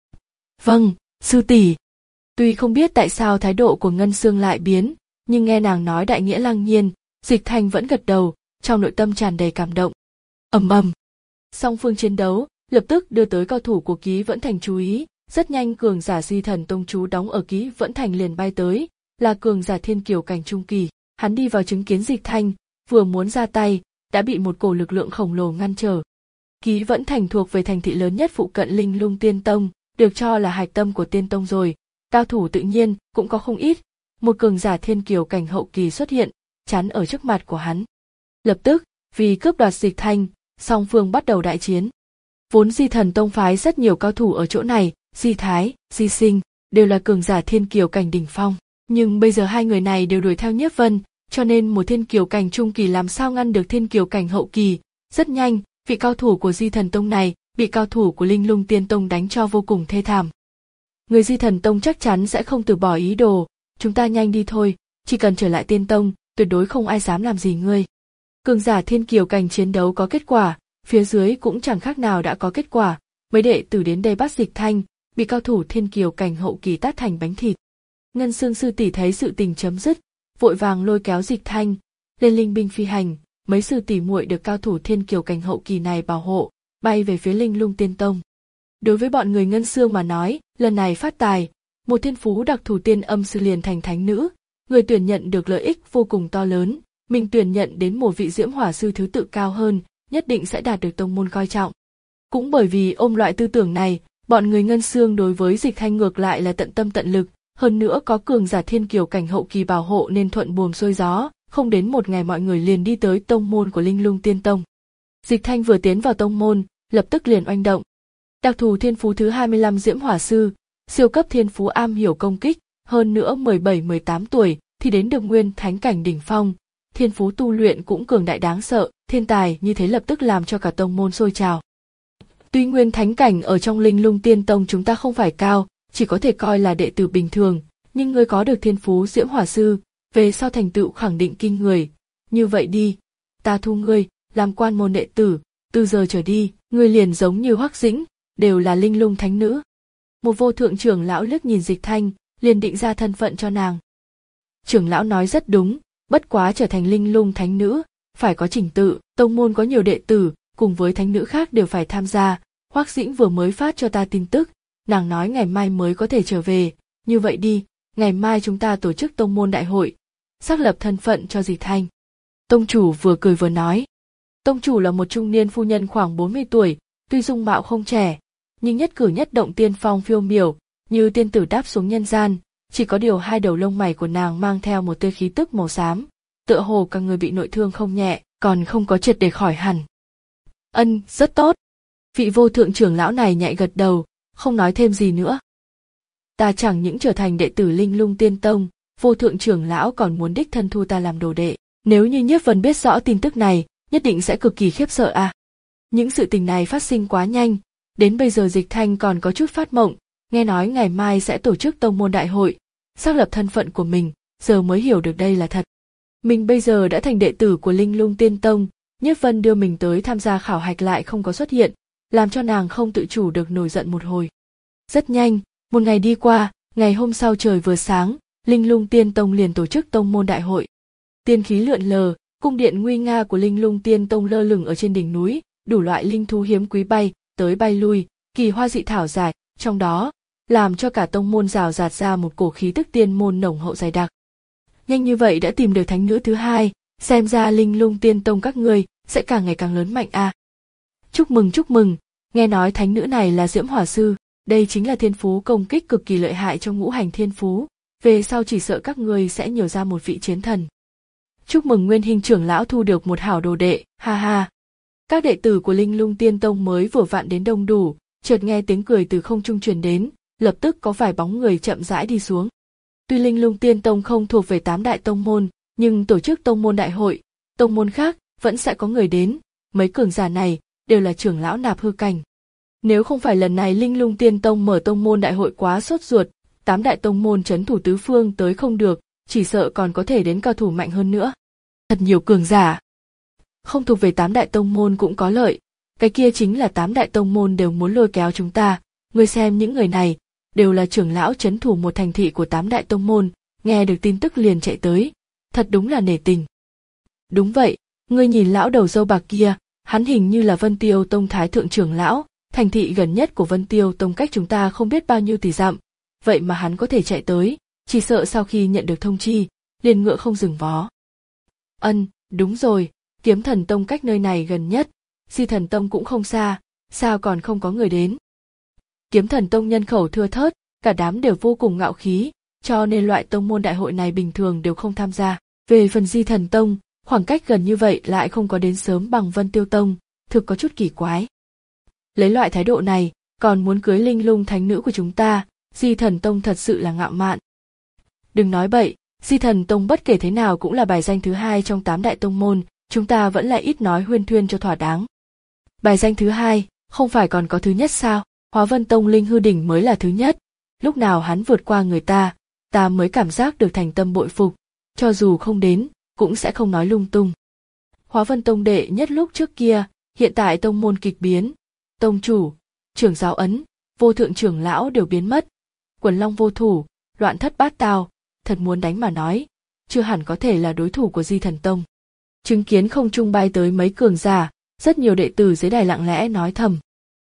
Vâng, sư tỷ. Tuy không biết tại sao thái độ của Ngân Xương lại biến, nhưng nghe nàng nói đại nghĩa lăng nhiên, Dịch Thanh vẫn gật đầu, trong nội tâm tràn đầy cảm động. Ầm ầm. Song phương chiến đấu, lập tức đưa tới cao thủ của Ký Vẫn Thành chú ý, rất nhanh cường giả Di Thần Tông chú đóng ở Ký Vẫn Thành liền bay tới, là cường giả thiên kiều cảnh trung kỳ, hắn đi vào chứng kiến Dịch Thanh, vừa muốn ra tay, đã bị một cổ lực lượng khổng lồ ngăn trở. Ký Vẫn Thành thuộc về thành thị lớn nhất phụ cận Linh Lung Tiên Tông, được cho là hạch tâm của Tiên Tông rồi, cao thủ tự nhiên cũng có không ít, một cường giả thiên kiều cảnh hậu kỳ xuất hiện, chắn ở trước mặt của hắn. Lập tức, vì cướp đoạt Dịch Thanh, song phương bắt đầu đại chiến. Vốn Di Thần Tông phái rất nhiều cao thủ ở chỗ này, Di Thái, Di Sinh, đều là cường giả thiên kiều cảnh đỉnh phong, nhưng bây giờ hai người này đều đuổi theo Nhiếp Vân, cho nên một thiên kiều cảnh trung kỳ làm sao ngăn được thiên kiều cảnh hậu kỳ. Rất nhanh, vị cao thủ của Di Thần Tông này bị cao thủ của Linh Lung Tiên Tông đánh cho vô cùng thê thảm. Người Di Thần Tông chắc chắn sẽ không từ bỏ ý đồ, chúng ta nhanh đi thôi, chỉ cần trở lại Tiên Tông, tuyệt đối không ai dám làm gì ngươi. Cường giả thiên kiều cảnh chiến đấu có kết quả, phía dưới cũng chẳng khác nào đã có kết quả, mấy đệ tử đến đây bắt Dịch Thanh, bị cao thủ thiên kiều cảnh hậu kỳ tát thành bánh thịt. Ngân Xương sư tỷ thấy sự tình chấm dứt, vội vàng lôi kéo Dịch Thanh lên linh binh phi hành, mấy sư tỷ muội được cao thủ thiên kiều cảnh hậu kỳ này bảo hộ, bay về phía Linh Lung Tiên Tông. Đối với bọn người Ngân Xương mà nói, lần này phát tài, một thiên phú đặc thù tiên âm sư liền thành thánh nữ, người tuyển nhận được lợi ích vô cùng to lớn, mình tuyển nhận đến một vị diễm hỏa sư thứ tự cao hơn, nhất định sẽ đạt được tông môn coi trọng. Cũng bởi vì ôm loại tư tưởng này, bọn người Ngân Xương đối với Dịch Thanh ngược lại là tận tâm tận lực, hơn nữa có cường giả thiên kiều cảnh hậu kỳ bảo hộ nên thuận buồm xuôi gió, không đến một ngày mọi người liền đi tới tông môn của Linh Lung Tiên Tông. Dịch Thanh vừa tiến vào tông môn, lập tức liền oanh động. Đặc thù thiên phú thứ hai mươi lăm diễm hỏa sư, siêu cấp thiên phú am hiểu công kích, hơn nữa mười bảy mười tám tuổi thì đến được nguyên thánh cảnh đỉnh phong, thiên phú tu luyện cũng cường đại đáng sợ, thiên tài như thế lập tức làm cho cả tông môn sôi trào. Tuy nguyên thánh cảnh ở trong Linh Lung Tiên Tông chúng ta không phải cao, chỉ có thể coi là đệ tử bình thường, nhưng ngươi có được thiên phú Diễm Hỏa Sư, về sau thành tựu khẳng định kinh người. Như vậy đi, ta thu ngươi làm quan môn đệ tử, từ giờ trở đi, ngươi liền giống như Hoắc Dĩnh, đều là Linh Lung thánh nữ. Một vô thượng trưởng lão liếc nhìn Dịch Thanh, liền định ra thân phận cho nàng. Trưởng lão nói rất đúng, bất quá trở thành Linh Lung thánh nữ, phải có trình tự, tông môn có nhiều đệ tử, cùng với thánh nữ khác đều phải tham gia. Hoắc Dĩnh vừa mới phát cho ta tin tức, nàng nói ngày mai mới có thể trở về, như vậy đi, ngày mai chúng ta tổ chức tông môn đại hội, xác lập thân phận cho Dịch Thanh. Tông chủ vừa cười vừa nói. Tông chủ là một trung niên phu nhân khoảng bốn mươi tuổi, tuy dung mạo không trẻ, nhưng nhất cử nhất động tiên phong phiêu miểu, như tiên tử đáp xuống nhân gian, chỉ có điều hai đầu lông mày của nàng mang theo một tia khí tức màu xám, tựa hồ cả người bị nội thương không nhẹ, còn không có triệt để khỏi hẳn. Ân, rất tốt. Vị vô thượng trưởng lão này nhẹ gật đầu, không nói thêm gì nữa. Ta chẳng những trở thành đệ tử Linh Lung Tiên Tông, vô thượng trưởng lão còn muốn đích thân thu ta làm đồ đệ. Nếu như Nhiếp Vân biết rõ tin tức này, nhất định sẽ cực kỳ khiếp sợ à. Những sự tình này phát sinh quá nhanh, đến bây giờ Dịch Thanh còn có chút phát mộng, nghe nói ngày mai sẽ tổ chức tông môn đại hội, xác lập thân phận của mình, giờ mới hiểu được đây là thật. Mình bây giờ đã thành đệ tử của Linh Lung Tiên Tông, Nhiếp Vân đưa mình tới tham gia khảo hạch lại không có xuất hiện, làm cho nàng không tự chủ được nổi giận một hồi. Rất nhanh, một ngày đi qua, ngày hôm sau trời vừa sáng, Linh Lung Tiên Tông liền tổ chức tông môn đại hội. Tiên khí lượn lờ, cung điện nguy nga của Linh Lung Tiên Tông lơ lửng ở trên đỉnh núi, đủ loại linh thú hiếm quý bay tới bay lui, kỳ hoa dị thảo dài, trong đó làm cho cả tông môn rào rạt ra một cổ khí tức tiên môn nồng hậu dày đặc. Nhanh như vậy đã tìm được thánh nữ thứ hai, xem ra Linh Lung Tiên Tông các ngươi sẽ càng ngày càng lớn mạnh a. À. Chúc mừng chúc mừng, nghe nói thánh nữ này là Diễm Hỏa Sư, đây chính là thiên phú công kích cực kỳ lợi hại trong ngũ hành thiên phú, về sau chỉ sợ các ngươi sẽ nhiều ra một vị chiến thần. Chúc mừng Nguyên Hình trưởng lão thu được một hảo đồ đệ, ha ha. Các đệ tử của Linh Lung Tiên Tông mới vừa vặn đến đông đủ, chợt nghe tiếng cười từ không trung truyền đến, lập tức có vài bóng người chậm rãi đi xuống. Tuy Linh Lung Tiên Tông không thuộc về tám đại tông môn, nhưng tổ chức tông môn đại hội, tông môn khác vẫn sẽ có người đến, mấy cường giả này đều là trưởng lão nạp hư cảnh. Nếu không phải lần này Linh Lung Tiên Tông mở tông môn đại hội quá sốt ruột, tám đại tông môn trấn thủ tứ phương tới không được, chỉ sợ còn có thể đến cao thủ mạnh hơn nữa. Thật nhiều cường giả. Không thuộc về tám đại tông môn cũng có lợi, cái kia chính là tám đại tông môn đều muốn lôi kéo chúng ta, ngươi xem những người này, đều là trưởng lão trấn thủ một thành thị của tám đại tông môn, nghe được tin tức liền chạy tới, thật đúng là nể tình. Đúng vậy, ngươi nhìn lão đầu râu bạc kia, hắn hình như là Vân Tiêu Tông thái thượng trưởng lão, thành thị gần nhất của Vân Tiêu Tông cách chúng ta không biết bao nhiêu tỷ dặm, vậy mà hắn có thể chạy tới, chỉ sợ sau khi nhận được thông chi, liền ngựa không dừng vó. Ân, đúng rồi, Kiếm Thần Tông cách nơi này gần nhất, Di Thần Tông cũng không xa, sao còn không có người đến? Kiếm Thần Tông nhân khẩu thưa thớt, cả đám đều vô cùng ngạo khí, cho nên loại tông môn đại hội này bình thường đều không tham gia. Về phần Di Thần Tông, khoảng cách gần như vậy lại không có đến sớm bằng Vân Tiêu Tông, thực có chút kỳ quái. Lấy loại thái độ này, còn muốn cưới Linh Lung thánh nữ của chúng ta, Di Thần Tông thật sự là ngạo mạn. Đừng nói bậy, Di Thần Tông bất kể thế nào cũng là bài danh thứ hai trong tám đại tông môn, chúng ta vẫn là ít nói huyên thuyên cho thỏa đáng. Bài danh thứ hai, không phải còn có thứ nhất sao? Hóa Vân Tông Linh Hư Đỉnh mới là thứ nhất, lúc nào hắn vượt qua người ta, ta mới cảm giác được thành tâm bội phục, cho dù không đến, cũng sẽ không nói lung tung. Hóa Vân Tông đệ nhất lúc trước kia, hiện tại tông môn kịch biến, tông chủ, trưởng giáo ấn, vô thượng trưởng lão đều biến mất, quần long vô thủ, loạn thất bát tao, thật muốn đánh mà nói, chưa hẳn có thể là đối thủ của Di Thần Tông. Chứng kiến không trung bay tới mấy cường giả, rất nhiều đệ tử dưới đài lặng lẽ nói thầm.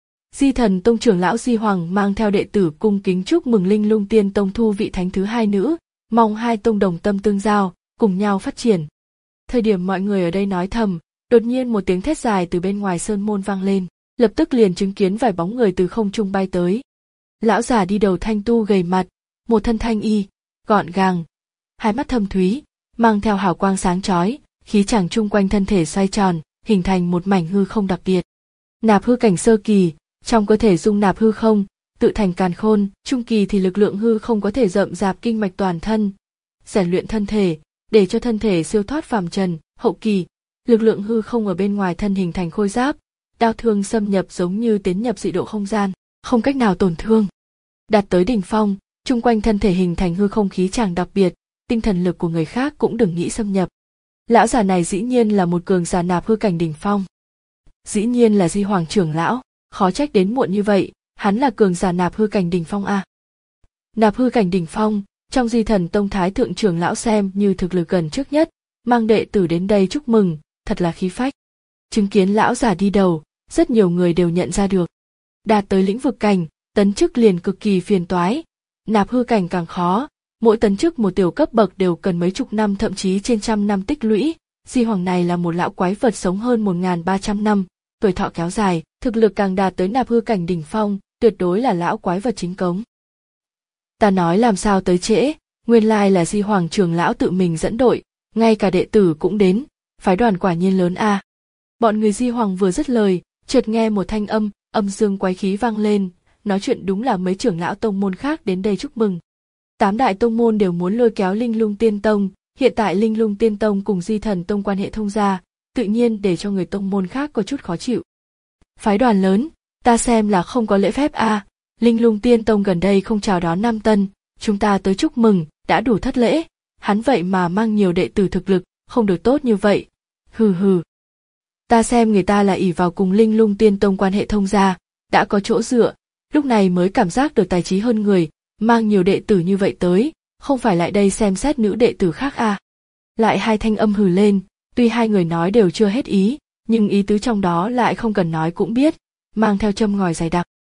Di Thần Tông trưởng lão Di Hoàng mang theo đệ tử cung kính chúc mừng Linh Lung Tiên Tông thu vị thánh thứ hai nữ, mong hai tông đồng tâm tương giao, cùng nhau phát triển. Thời điểm mọi người ở đây nói thầm, đột nhiên một tiếng thét dài từ bên ngoài sơn môn vang lên, lập tức liền chứng kiến vài bóng người từ không trung bay tới. Lão già đi đầu thanh tu gầy mặt, một thân thanh y, gọn gàng, hai mắt thâm thúy, mang theo hào quang sáng chói, khí chàng chung quanh thân thể xoay tròn, hình thành một mảnh hư không đặc biệt. Nạp hư cảnh sơ kỳ, trong cơ thể dung nạp hư không, tự thành càn khôn, trung kỳ thì lực lượng hư không có thể rậm rạp kinh mạch toàn thân, rèn luyện thân thể, để cho thân thể siêu thoát phàm trần, hậu kỳ, lực lượng hư không ở bên ngoài thân hình thành khôi giáp, đao thương xâm nhập giống như tiến nhập dị độ không gian, không cách nào tổn thương. Đạt tới đỉnh phong, chung quanh thân thể hình thành hư không khí chàng đặc biệt, tinh thần lực của người khác cũng đừng nghĩ xâm nhập. Lão già này dĩ nhiên là một cường giả nạp hư cảnh đỉnh phong. Dĩ nhiên là Di Hoàng trưởng lão, khó trách đến muộn như vậy, hắn là cường giả nạp hư cảnh đỉnh phong a. Nạp hư cảnh đỉnh phong, trong Di Thần Tông thái thượng trưởng lão xem như thực lực gần trước nhất, mang đệ tử đến đây chúc mừng, thật là khí phách. Chứng kiến lão già đi đầu, rất nhiều người đều nhận ra được. Đạt tới lĩnh vực cảnh, tấn chức liền cực kỳ phiền toái, nạp hư cảnh càng khó, mỗi tấn chức một tiểu cấp bậc đều cần mấy chục năm thậm chí trên trăm năm tích lũy. Di Hoàng này là một lão quái vật sống hơn một nghìn ba trăm năm, tuổi thọ kéo dài, thực lực càng đạt tới nạp hư cảnh đỉnh phong, tuyệt đối là lão quái vật chính cống. Ta nói làm sao tới trễ, nguyên lai là Di Hoàng trưởng lão tự mình dẫn đội, ngay cả đệ tử cũng đến, phái đoàn quả nhiên lớn a. À. Bọn người Di Hoàng vừa dứt lời, chợt nghe một thanh âm, âm dương quái khí vang lên, nói chuyện đúng là mấy trưởng lão tông môn khác đến đây chúc mừng. Tám đại tông môn đều muốn lôi kéo Linh Lung Tiên Tông, hiện tại Linh Lung Tiên Tông cùng Di Thần Tông quan hệ thông gia, tự nhiên để cho người tông môn khác có chút khó chịu. Phái đoàn lớn, ta xem là không có lễ phép a, à. Linh Lung Tiên Tông gần đây không chào đón nam tân, chúng ta tới chúc mừng, đã đủ thất lễ, hắn vậy mà mang nhiều đệ tử thực lực, không được tốt như vậy. Hừ hừ. Ta xem người ta là ỷ vào cùng Linh Lung Tiên Tông quan hệ thông gia, đã có chỗ dựa, lúc này mới cảm giác được tài trí hơn người, mang nhiều đệ tử như vậy tới, không phải lại đây xem xét nữ đệ tử khác à. Lại hai thanh âm hừ lên, tuy hai người nói đều chưa hết ý, nhưng ý tứ trong đó lại không cần nói cũng biết, mang theo châm ngòi dày đặc.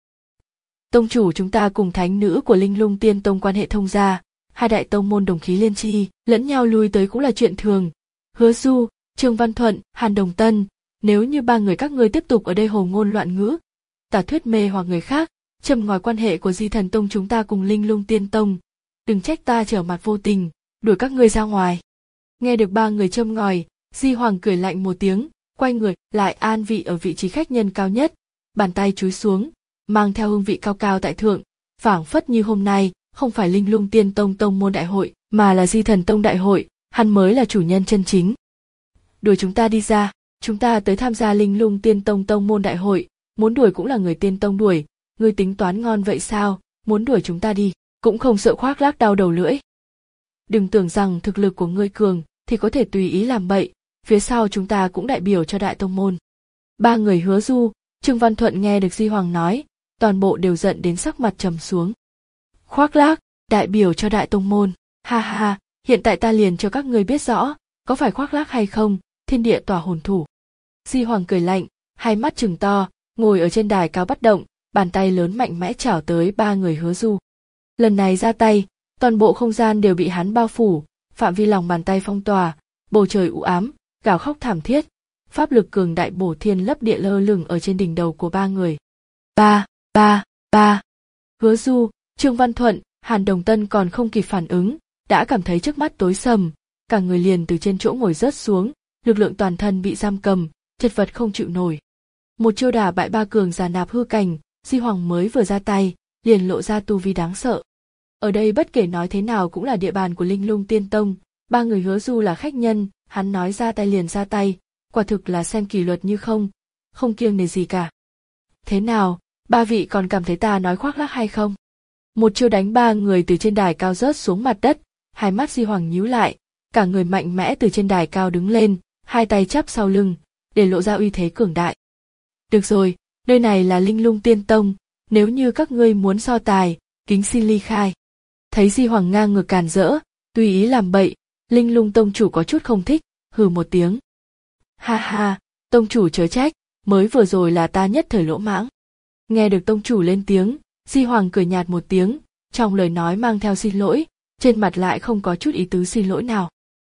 Tông chủ chúng ta cùng thánh nữ của Linh Lung Tiên Tông quan hệ thông gia, hai đại tông môn đồng khí liên tri, lẫn nhau lui tới cũng là chuyện thường. Hứa Du, Trương Văn Thuận, Hàn Đồng Tân, nếu như ba người các ngươi tiếp tục ở đây hồ ngôn loạn ngữ, tả thuyết mê hoặc người khác, châm ngòi quan hệ của Di Thần Tông chúng ta cùng Linh Lung Tiên Tông, đừng trách ta trở mặt vô tình, đuổi các ngươi ra ngoài. Nghe được ba người châm ngòi, Di Hoàng cười lạnh một tiếng, quay người lại an vị ở vị trí khách nhân cao nhất, bàn tay chúi xuống, mang theo hương vị cao cao tại thượng, phảng phất như hôm nay không phải Linh Lung Tiên Tông tông môn đại hội, mà là Di Thần Tông đại hội, hắn mới là chủ nhân chân chính. Đuổi chúng ta đi ra, chúng ta tới tham gia Linh Lung Tiên Tông tông môn đại hội, muốn đuổi cũng là người Tiên Tông đuổi, ngươi tính toán ngon vậy sao, muốn đuổi chúng ta đi, cũng không sợ khoác lác đau đầu lưỡi. Đừng tưởng rằng thực lực của ngươi cường thì có thể tùy ý làm bậy, phía sau chúng ta cũng đại biểu cho đại tông môn. Ba người Hứa Du, Trương Văn Thuận nghe được Di Hoàng nói, toàn bộ đều giận đến sắc mặt trầm xuống. Khoác lác, đại biểu cho đại tông môn, ha ha ha, hiện tại ta liền cho các ngươi biết rõ, có phải khoác lác hay không, thiên địa tỏa hồn thủ. Di Hoàng cười lạnh, hai mắt trừng to, ngồi ở trên đài cao bất động, bàn tay lớn mạnh mẽ chảo tới ba người Hứa Du. Lần này ra tay, toàn bộ không gian đều bị hắn bao phủ, phạm vi lòng bàn tay phong tỏa, bầu trời u ám, gào khóc thảm thiết, pháp lực cường đại bổ thiên lấp địa lơ lửng ở trên đỉnh đầu của ba người. Ba, ba, ba. Hứa Du, Trương Văn Thuận, Hàn Đồng Tân còn không kịp phản ứng, đã cảm thấy trước mắt tối sầm, cả người liền từ trên chỗ ngồi rớt xuống, lực lượng toàn thân bị giam cầm, chật vật không chịu nổi. Một chiêu đả bại ba cường giả nạp hư cảnh, Di Hoàng mới vừa ra tay, liền lộ ra tu vi đáng sợ. Ở đây bất kể nói thế nào cũng là địa bàn của Linh Lung Tiên Tông, ba người Hứa Du là khách nhân, hắn nói ra tay liền ra tay, quả thực là xem kỷ luật như không, không kiêng nể gì cả. Thế nào, ba vị còn cảm thấy ta nói khoác lác hay không? Một chiêu đánh ba người từ trên đài cao rớt xuống mặt đất, hai mắt Di Hoàng nhíu lại, cả người mạnh mẽ từ trên đài cao đứng lên, hai tay chắp sau lưng, để lộ ra uy thế cường đại. Được rồi, nơi này là Linh Lung Tiên Tông, nếu như các ngươi muốn so tài, kính xin ly khai. Thấy Di Hoàng ngang ngược càn rỡ, tùy ý làm bậy, Linh Lung tông chủ có chút không thích, hừ một tiếng. Ha ha, tông chủ chớ trách, mới vừa rồi là ta nhất thời lỗ mãng. Nghe được tông chủ lên tiếng, Di Hoàng cười nhạt một tiếng, trong lời nói mang theo xin lỗi, trên mặt lại không có chút ý tứ xin lỗi nào.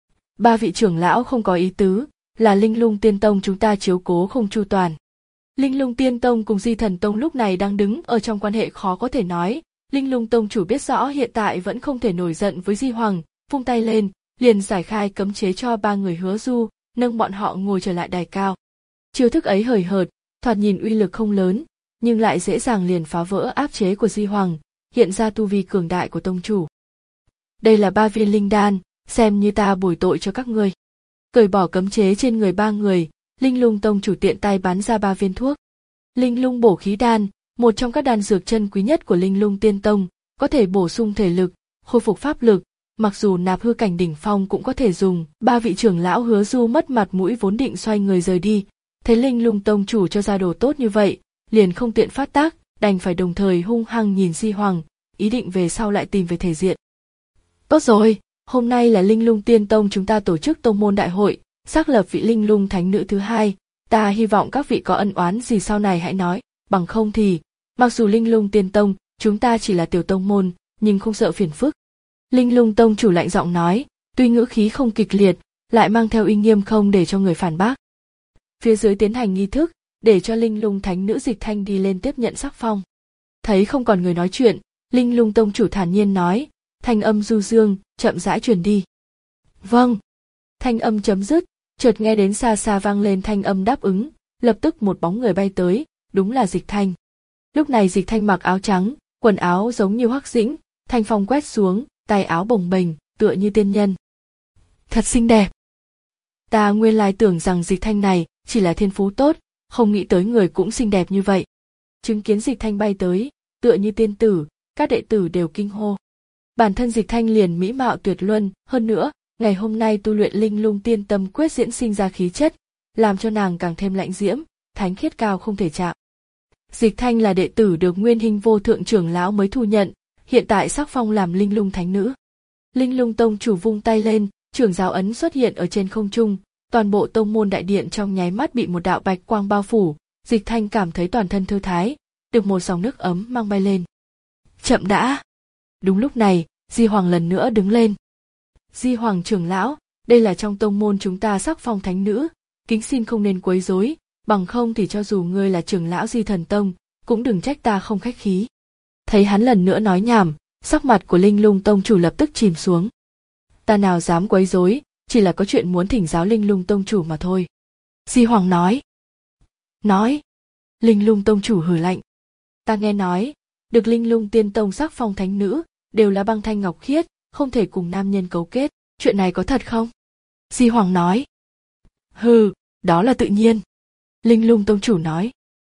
Ba vị trưởng lão không có ý tứ, là Linh Lung Tiên Tông chúng ta chiếu cố không chu toàn. Linh Lung Tiên Tông cùng Di Thần Tông lúc này đang đứng ở trong quan hệ khó có thể nói, Linh Lung Tông chủ biết rõ hiện tại vẫn không thể nổi giận với Di Hoàng, vung tay lên, liền giải khai cấm chế cho ba người Hứa Du, nâng bọn họ ngồi trở lại đài cao. Chiêu thức ấy hời hợt, thoạt nhìn uy lực không lớn, nhưng lại dễ dàng liền phá vỡ áp chế của Di Hoàng, hiện ra tu vi cường đại của tông chủ. Đây là ba viên linh đan, xem như ta bồi tội cho các ngươi. Cởi bỏ cấm chế trên người ba người, Linh Lung tông chủ tiện tay bắn ra ba viên thuốc, Linh lung bổ khí đan, một trong các đan dược chân quý nhất của Linh Lung Tiên Tông, có thể bổ sung thể lực, khôi phục pháp lực, mặc dù nạp hư cảnh đỉnh phong cũng có thể dùng. Ba vị trưởng lão Hứa Du mất mặt mũi vốn định xoay người rời đi, thấy Linh Lung Tông chủ cho ra đồ tốt như vậy, liền không tiện phát tác, đành phải đồng thời hung hăng nhìn Di Hoàng, ý định về sau lại tìm về thể diện. Tốt rồi, hôm nay là Linh Lung Tiên Tông chúng ta tổ chức tông môn đại hội, xác lập vị Linh Lung Thánh Nữ thứ hai, ta hy vọng các vị có ân oán gì sau này hãy nói, bằng không thì, mặc dù Linh Lung Tiên Tông, chúng ta chỉ là tiểu tông môn, nhưng không sợ phiền phức. Linh Lung Tông chủ lạnh giọng nói, tuy ngữ khí không kịch liệt, lại mang theo uy nghiêm không để cho người phản bác. Phía dưới tiến hành nghi thức, để cho Linh Lung Thánh Nữ Dịch Thanh đi lên tiếp nhận sắc phong. Thấy không còn người nói chuyện, Linh Lung Tông chủ thản nhiên nói, thanh âm du dương, chậm rãi truyền đi. Vâng. Thanh âm chấm dứt, chợt nghe đến xa xa vang lên thanh âm đáp ứng, lập tức một bóng người bay tới, đúng là Dịch Thanh. Lúc này Dịch Thanh mặc áo trắng, quần áo giống như Hoắc Dĩnh, thanh phong quét xuống, tay áo bồng bềnh, tựa như tiên nhân. Thật xinh đẹp. Ta nguyên lai tưởng rằng Dịch Thanh này chỉ là thiên phú tốt, không nghĩ tới người cũng xinh đẹp như vậy. Chứng kiến Dịch Thanh bay tới, tựa như tiên tử, các đệ tử đều kinh hô. Bản thân Dịch Thanh liền mỹ mạo tuyệt luân, hơn nữa, ngày hôm nay tu luyện Linh Lung Tiên Tâm Quyết diễn sinh ra khí chất, làm cho nàng càng thêm lãnh diễm, thánh khiết cao không thể chạm. Dịch Thanh là đệ tử được Nguyên Hinh Vô Thượng trưởng lão mới thu nhận, hiện tại sắc phong làm Linh Lung Thánh Nữ. Linh Lung Tông chủ vung tay lên, trưởng giáo ấn xuất hiện ở trên không trung, toàn bộ tông môn đại điện trong nháy mắt bị một đạo bạch quang bao phủ, Dịch Thanh cảm thấy toàn thân thư thái, được một dòng nước ấm mang bay lên. Chậm đã. Đúng lúc này, Di Hoàng lần nữa đứng lên. Di Hoàng trưởng lão, đây là trong tông môn chúng ta sắc phong thánh nữ, kính xin không nên quấy rối, bằng không thì cho dù ngươi là trưởng lão Di Thần Tông, cũng đừng trách ta không khách khí. Thấy hắn lần nữa nói nhảm, sắc mặt của Linh Lung Tông chủ lập tức chìm xuống. Ta nào dám quấy rối, chỉ là có chuyện muốn thỉnh giáo Linh Lung Tông chủ mà thôi. Di Hoàng nói. Nói. Linh Lung Tông chủ hừ lạnh. Ta nghe nói, được Linh Lung Tiên Tông sắc phong thánh nữ, đều là băng thanh ngọc khiết, không thể cùng nam nhân cấu kết, chuyện này có thật không? Di Hoàng nói. Hừ, đó là tự nhiên. Linh Lung Tông chủ nói.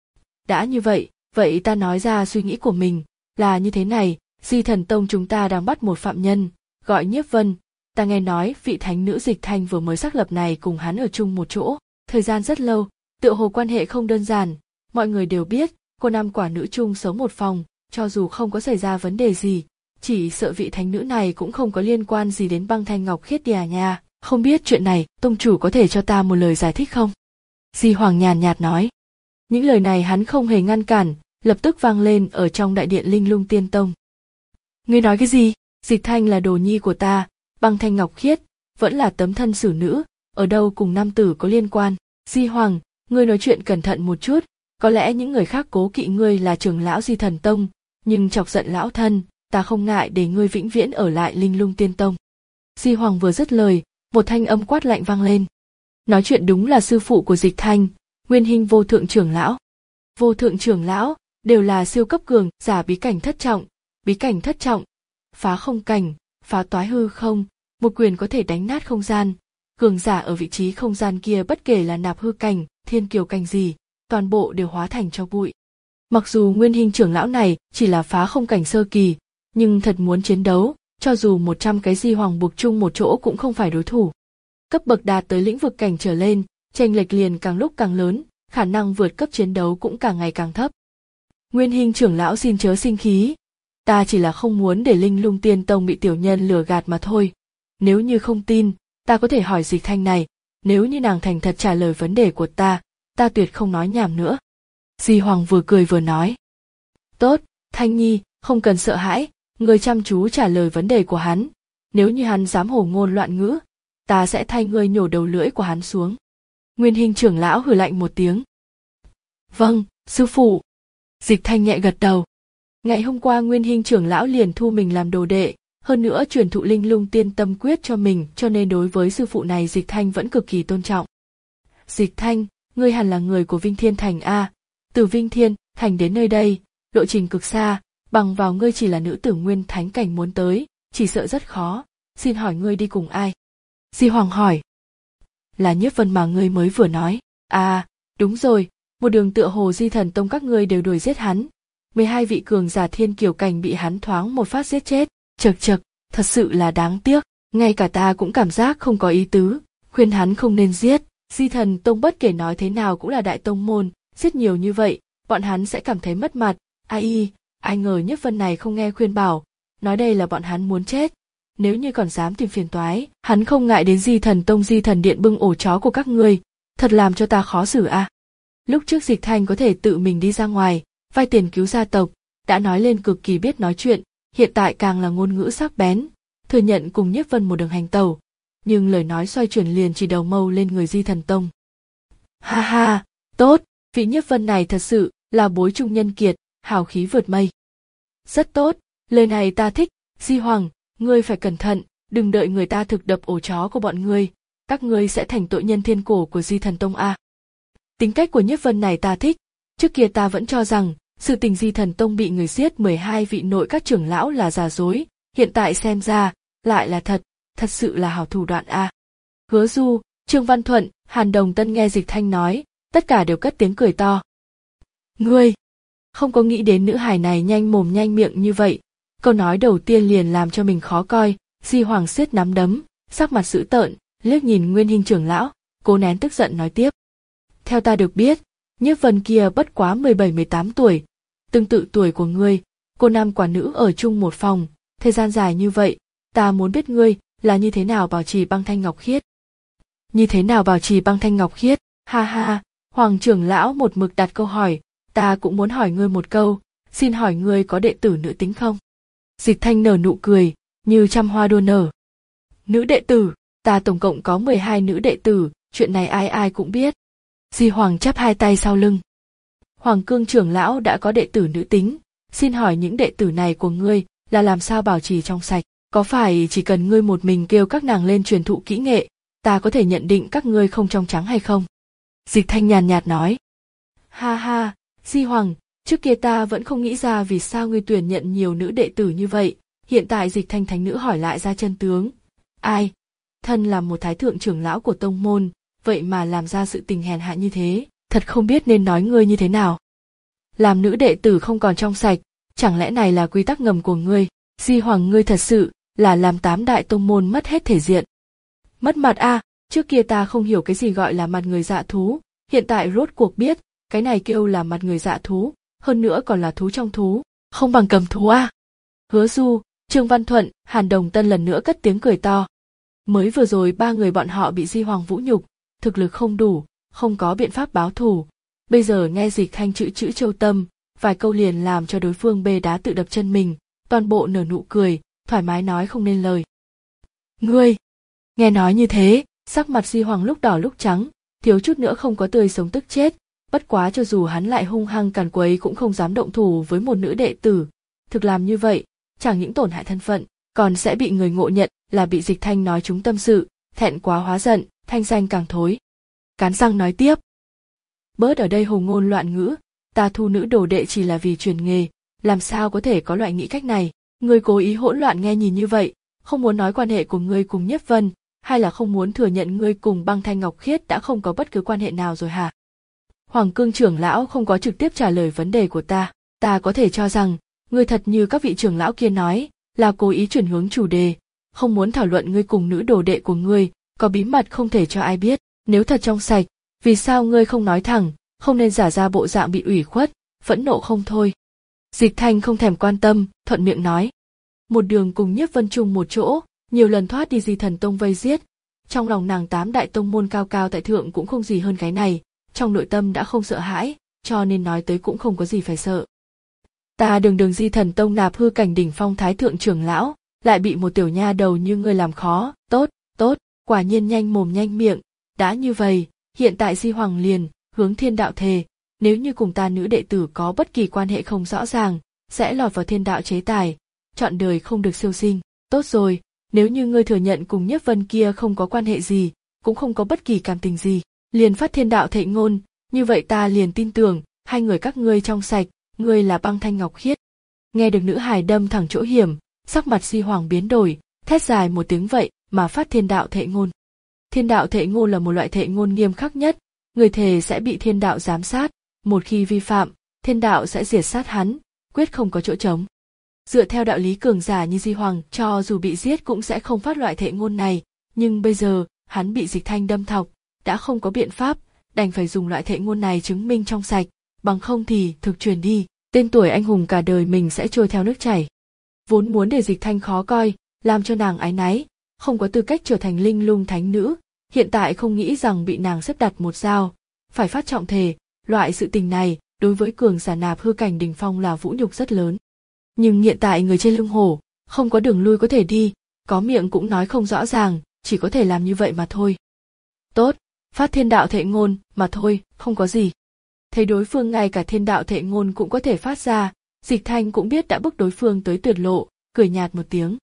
Đã như vậy, vậy ta nói ra suy nghĩ của mình, là như thế này, Di Thần Tông chúng ta đang bắt một phạm nhân, gọi Nhiếp Vân, ta nghe nói vị thánh nữ Dịch Thanh vừa mới xác lập này cùng hắn ở chung một chỗ, thời gian rất lâu, tựa hồ quan hệ không đơn giản, mọi người đều biết, cô nam quả nữ chung sống một phòng, cho dù không có xảy ra vấn đề gì, chỉ sợ vị thánh nữ này cũng không có liên quan gì đến băng thanh ngọc khiết đìa nha, không biết chuyện này, tông chủ có thể cho ta một lời giải thích không? Di Hoàng nhàn nhạt nói. Những lời này hắn không hề ngăn cản, lập tức vang lên ở trong đại điện Linh Lung Tiên Tông. Ngươi nói cái gì? Dịch Thanh là đồ nhi của ta, băng thanh ngọc khiết, vẫn là tấm thân xử nữ, ở đâu cùng nam tử có liên quan? Di Hoàng, ngươi nói chuyện cẩn thận một chút, có lẽ những người khác cố kỵ ngươi là trưởng lão Di Thần Tông, nhưng chọc giận lão thân, ta không ngại để ngươi vĩnh viễn ở lại Linh Lung Tiên Tông. Di Hoàng vừa dứt lời, một thanh âm quát lạnh vang lên. Nói chuyện đúng là sư phụ của Dịch Thanh, Nguyên Hinh Vô Thượng trưởng lão. Vô Thượng trưởng lão đều là siêu cấp cường giả bí cảnh thất trọng, bí cảnh thất trọng, phá không cảnh, phá toái hư không, một quyền có thể đánh nát không gian. Cường giả ở vị trí không gian kia bất kể là nạp hư cảnh, thiên kiều cảnh gì, toàn bộ đều hóa thành tro bụi. Mặc dù Nguyên Hinh trưởng lão này chỉ là phá không cảnh sơ kỳ, nhưng thật muốn chiến đấu, cho dù một trăm cái Di Hoàng buộc chung một chỗ cũng không phải đối thủ. Cấp bậc đạt tới lĩnh vực cảnh trở lên, chênh lệch liền càng lúc càng lớn, khả năng vượt cấp chiến đấu cũng càng ngày càng thấp. Nguyên Hinh trưởng lão xin chớ sinh khí, ta chỉ là không muốn để Linh Lung Tiên Tông bị tiểu nhân lừa gạt mà thôi. Nếu như không tin, ta có thể hỏi Dịch Thanh này, nếu như nàng thành thật trả lời vấn đề của ta, ta tuyệt không nói nhảm nữa. Di Hoàng vừa cười vừa nói. Tốt, Thanh Nhi, không cần sợ hãi, ngươi chăm chú trả lời vấn đề của hắn, nếu như hắn dám hổ ngôn loạn ngữ, ta sẽ thay ngươi nhổ đầu lưỡi của hắn xuống. Nguyên Hinh trưởng lão hừ lạnh một tiếng. Vâng, sư phụ. Dịch Thanh nhẹ gật đầu. Ngày hôm qua Nguyên Hinh trưởng lão liền thu mình làm đồ đệ, hơn nữa truyền thụ Linh Lung Tiên Tâm Quyết cho mình, cho nên đối với sư phụ này Dịch Thanh vẫn cực kỳ tôn trọng. Dịch Thanh, ngươi hẳn là người của Vinh Thiên Thành a, từ Vinh Thiên Thành đến nơi đây, lộ trình cực xa, bằng vào ngươi chỉ là nữ tử nguyên thánh cảnh muốn tới, chỉ sợ rất khó, xin hỏi ngươi đi cùng ai? Di Hoàng hỏi. Là Nhiếp Vân mà ngươi mới vừa nói. À, đúng rồi, một đường tựa hồ Di Thần Tông các ngươi đều đuổi giết hắn. mười hai vị cường giả thiên kiều cảnh bị hắn thoáng một phát giết chết, chật chật, thật sự là đáng tiếc, ngay cả ta cũng cảm giác không có ý tứ, khuyên hắn không nên giết. Di Thần Tông bất kể nói thế nào cũng là đại tông môn, giết nhiều như vậy, bọn hắn sẽ cảm thấy mất mặt. Ai, ai ngờ Nhất Vân này không nghe khuyên bảo, nói đây là bọn hắn muốn chết. Nếu như còn dám tìm phiền toái, hắn không ngại đến Di Thần Tông Di Thần Điện bưng ổ chó của các ngươi, thật làm cho ta khó xử a. À. Lúc trước Dịch Thanh có thể tự mình đi ra ngoài, vay tiền cứu gia tộc, đã nói lên cực kỳ biết nói chuyện, hiện tại càng là ngôn ngữ sắc bén, thừa nhận cùng Nhiếp Vân một đường hành tẩu, nhưng lời nói xoay chuyển liền chỉ đầu mâu lên người Di Thần Tông. Ha ha, tốt, vị Nhiếp Vân này thật sự là bối trung nhân kiệt, hào khí vượt mây. Rất tốt, lời này ta thích, Di Hoàng, ngươi phải cẩn thận, đừng đợi người ta thực đập ổ chó của bọn ngươi, các ngươi sẽ thành tội nhân thiên cổ của Di Thần Tông a. Tính cách của Nhiếp Vân này ta thích, trước kia ta vẫn cho rằng sự tình Di Thần Tông bị người giết mười hai vị nội các trưởng lão là giả dối, hiện tại xem ra lại là thật, thật sự là hảo thủ đoạn a. Hứa Du, Trương Văn Thuận, Hàn Đồng Tân nghe Dịch Thanh nói, tất cả đều cất tiếng cười to. Ngươi, không có nghĩ đến nữ hài này nhanh mồm nhanh miệng như vậy, câu nói đầu tiên liền làm cho mình khó coi. Di Hoàng siết nắm đấm, sắc mặt dữ tợn, liếc nhìn Nguyên Hinh trưởng lão, cố nén tức giận nói tiếp. Theo ta được biết, Nhiếp Vân kia bất quá mười bảy mười tám tuổi, tương tự tuổi của ngươi, cô nam quả nữ ở chung một phòng, thời gian dài như vậy, ta muốn biết ngươi là như thế nào bảo trì băng thanh ngọc khiết. Như thế nào bảo trì băng thanh ngọc khiết? Ha ha, Hoàng trưởng lão một mực đặt câu hỏi, ta cũng muốn hỏi ngươi một câu, xin hỏi ngươi có đệ tử nữ tính không? Dịch Thanh nở nụ cười, như trăm hoa đua nở. Nữ đệ tử, ta tổng cộng có mười hai nữ đệ tử, chuyện này ai ai cũng biết. Di Hoàng chắp hai tay sau lưng. Hoàng Cương trưởng lão đã có đệ tử nữ tính, xin hỏi những đệ tử này của ngươi là làm sao bảo trì trong sạch, có phải chỉ cần ngươi một mình kêu các nàng lên truyền thụ kỹ nghệ, ta có thể nhận định các ngươi không trong trắng hay không? Dịch Thanh nhàn nhạt nói. Ha ha, Di Hoàng, trước kia ta vẫn không nghĩ ra vì sao ngươi tuyển nhận nhiều nữ đệ tử như vậy, hiện tại Dịch Thanh thánh nữ hỏi lại ra chân tướng. Ai? Thân là một thái thượng trưởng lão của tông môn, vậy mà làm ra sự tình hèn hạ như thế, thật không biết nên nói ngươi như thế nào. Làm nữ đệ tử không còn trong sạch, chẳng lẽ này là quy tắc ngầm của ngươi? Di Hoàng, ngươi thật sự là làm tám đại tông môn mất hết thể diện. Mất mặt a, à, trước kia ta không hiểu cái gì gọi là mặt người dạ thú, hiện tại rốt cuộc biết, cái này kêu là mặt người dạ thú, hơn nữa còn là thú trong thú, không bằng cầm thú a. À. Hứa Du, Trương Văn Thuận, Hàn Đồng Tân lần nữa cất tiếng cười to. Mới vừa rồi ba người bọn họ bị Di Hoàng vũ nhục, thực lực không đủ, không có biện pháp báo thù. Bây giờ nghe Dịch Thanh chữ chữ châu tâm, vài câu liền làm cho đối phương bê đá tự đập chân mình, toàn bộ nở nụ cười, thoải mái nói không nên lời. Ngươi! Nghe nói như thế, sắc mặt Di Hoàng lúc đỏ lúc trắng, thiếu chút nữa không có tươi sống tức chết, bất quá cho dù hắn lại hung hăng càn quấy cũng không dám động thủ với một nữ đệ tử. Thực làm như vậy, chẳng những tổn hại thân phận, còn sẽ bị người ngộ nhận là bị Dịch Thanh nói trúng tâm sự, thẹn quá hóa giận, thanh danh càng thối. Cắn răng nói tiếp. Bớt ở đây hồ ngôn loạn ngữ, ta thu nữ đồ đệ chỉ là vì truyền nghề, làm sao có thể có loại nghĩ cách này, ngươi cố ý hỗn loạn nghe nhìn như vậy, không muốn nói quan hệ của ngươi cùng Nhiếp Vân, hay là không muốn thừa nhận ngươi cùng Băng Thanh Ngọc Khiết đã không có bất cứ quan hệ nào rồi hả? Hoàng Cương trưởng lão không có trực tiếp trả lời vấn đề của ta, ta có thể cho rằng, ngươi thật như các vị trưởng lão kia nói, là cố ý chuyển hướng chủ đề, không muốn thảo luận ngươi cùng nữ đồ đệ của ngươi, có bí mật không thể cho ai biết, nếu thật trong sạch, vì sao ngươi không nói thẳng, không nên giả ra bộ dạng bị ủy khuất, phẫn nộ không thôi. Dịch Thanh không thèm quan tâm, thuận miệng nói. Một đường cùng Nhiếp Vân chung một chỗ, nhiều lần thoát đi Di Thần Tông vây giết, trong lòng nàng tám đại tông môn cao cao tại thượng cũng không gì hơn cái này, trong nội tâm đã không sợ hãi, cho nên nói tới cũng không có gì phải sợ. Ta đường đường Di Thần Tông nạp hư cảnh đỉnh phong thái thượng trưởng lão, lại bị một tiểu nha đầu như ngươi làm khó, tốt, tốt, quả nhiên nhanh mồm nhanh miệng, đã như vậy, hiện tại Di Hoàng liền hướng thiên đạo thề, nếu như cùng ta nữ đệ tử có bất kỳ quan hệ không rõ ràng, sẽ lọt vào thiên đạo chế tài, trọn đời không được siêu sinh. Tốt rồi, nếu như ngươi thừa nhận cùng Nhiếp Vân kia không có quan hệ gì, cũng không có bất kỳ cảm tình gì, liền phát thiên đạo thệ ngôn, như vậy ta liền tin tưởng, hai người các ngươi trong sạch, ngươi là Băng Thanh Ngọc Khiết. Nghe được nữ hài đâm thẳng chỗ hiểm, sắc mặt Di Hoàng biến đổi, thét dài một tiếng vậy mà phát thiên đạo thệ ngôn. Thiên đạo thệ ngôn là một loại thệ ngôn nghiêm khắc nhất, người thề sẽ bị thiên đạo giám sát, một khi vi phạm, thiên đạo sẽ diệt sát hắn, quyết không có chỗ trống. Dựa theo đạo lý cường giả như Di Hoàng, cho dù bị giết cũng sẽ không phát loại thệ ngôn này, nhưng bây giờ, hắn bị Dịch Thanh đâm thọc, đã không có biện pháp, đành phải dùng loại thệ ngôn này chứng minh trong sạch, bằng không thì thực truyền đi, tên tuổi anh hùng cả đời mình sẽ trôi theo nước chảy. Vốn muốn để Dịch Thanh khó coi, làm cho nàng áy náy, không có tư cách trở thành linh lung thánh nữ, hiện tại không nghĩ rằng bị nàng xếp đặt một dao, phải phát trọng thề, loại sự tình này, đối với cường giả nạp hư cảnh đỉnh phong là vũ nhục rất lớn. Nhưng hiện tại người trên lưng hổ, không có đường lui có thể đi, có miệng cũng nói không rõ ràng, chỉ có thể làm như vậy mà thôi. Tốt, phát thiên đạo thệ ngôn, mà thôi, không có gì. Thấy đối phương ngay cả thiên đạo thệ ngôn cũng có thể phát ra, Dịch Thanh cũng biết đã bức đối phương tới tuyệt lộ, cười nhạt một tiếng.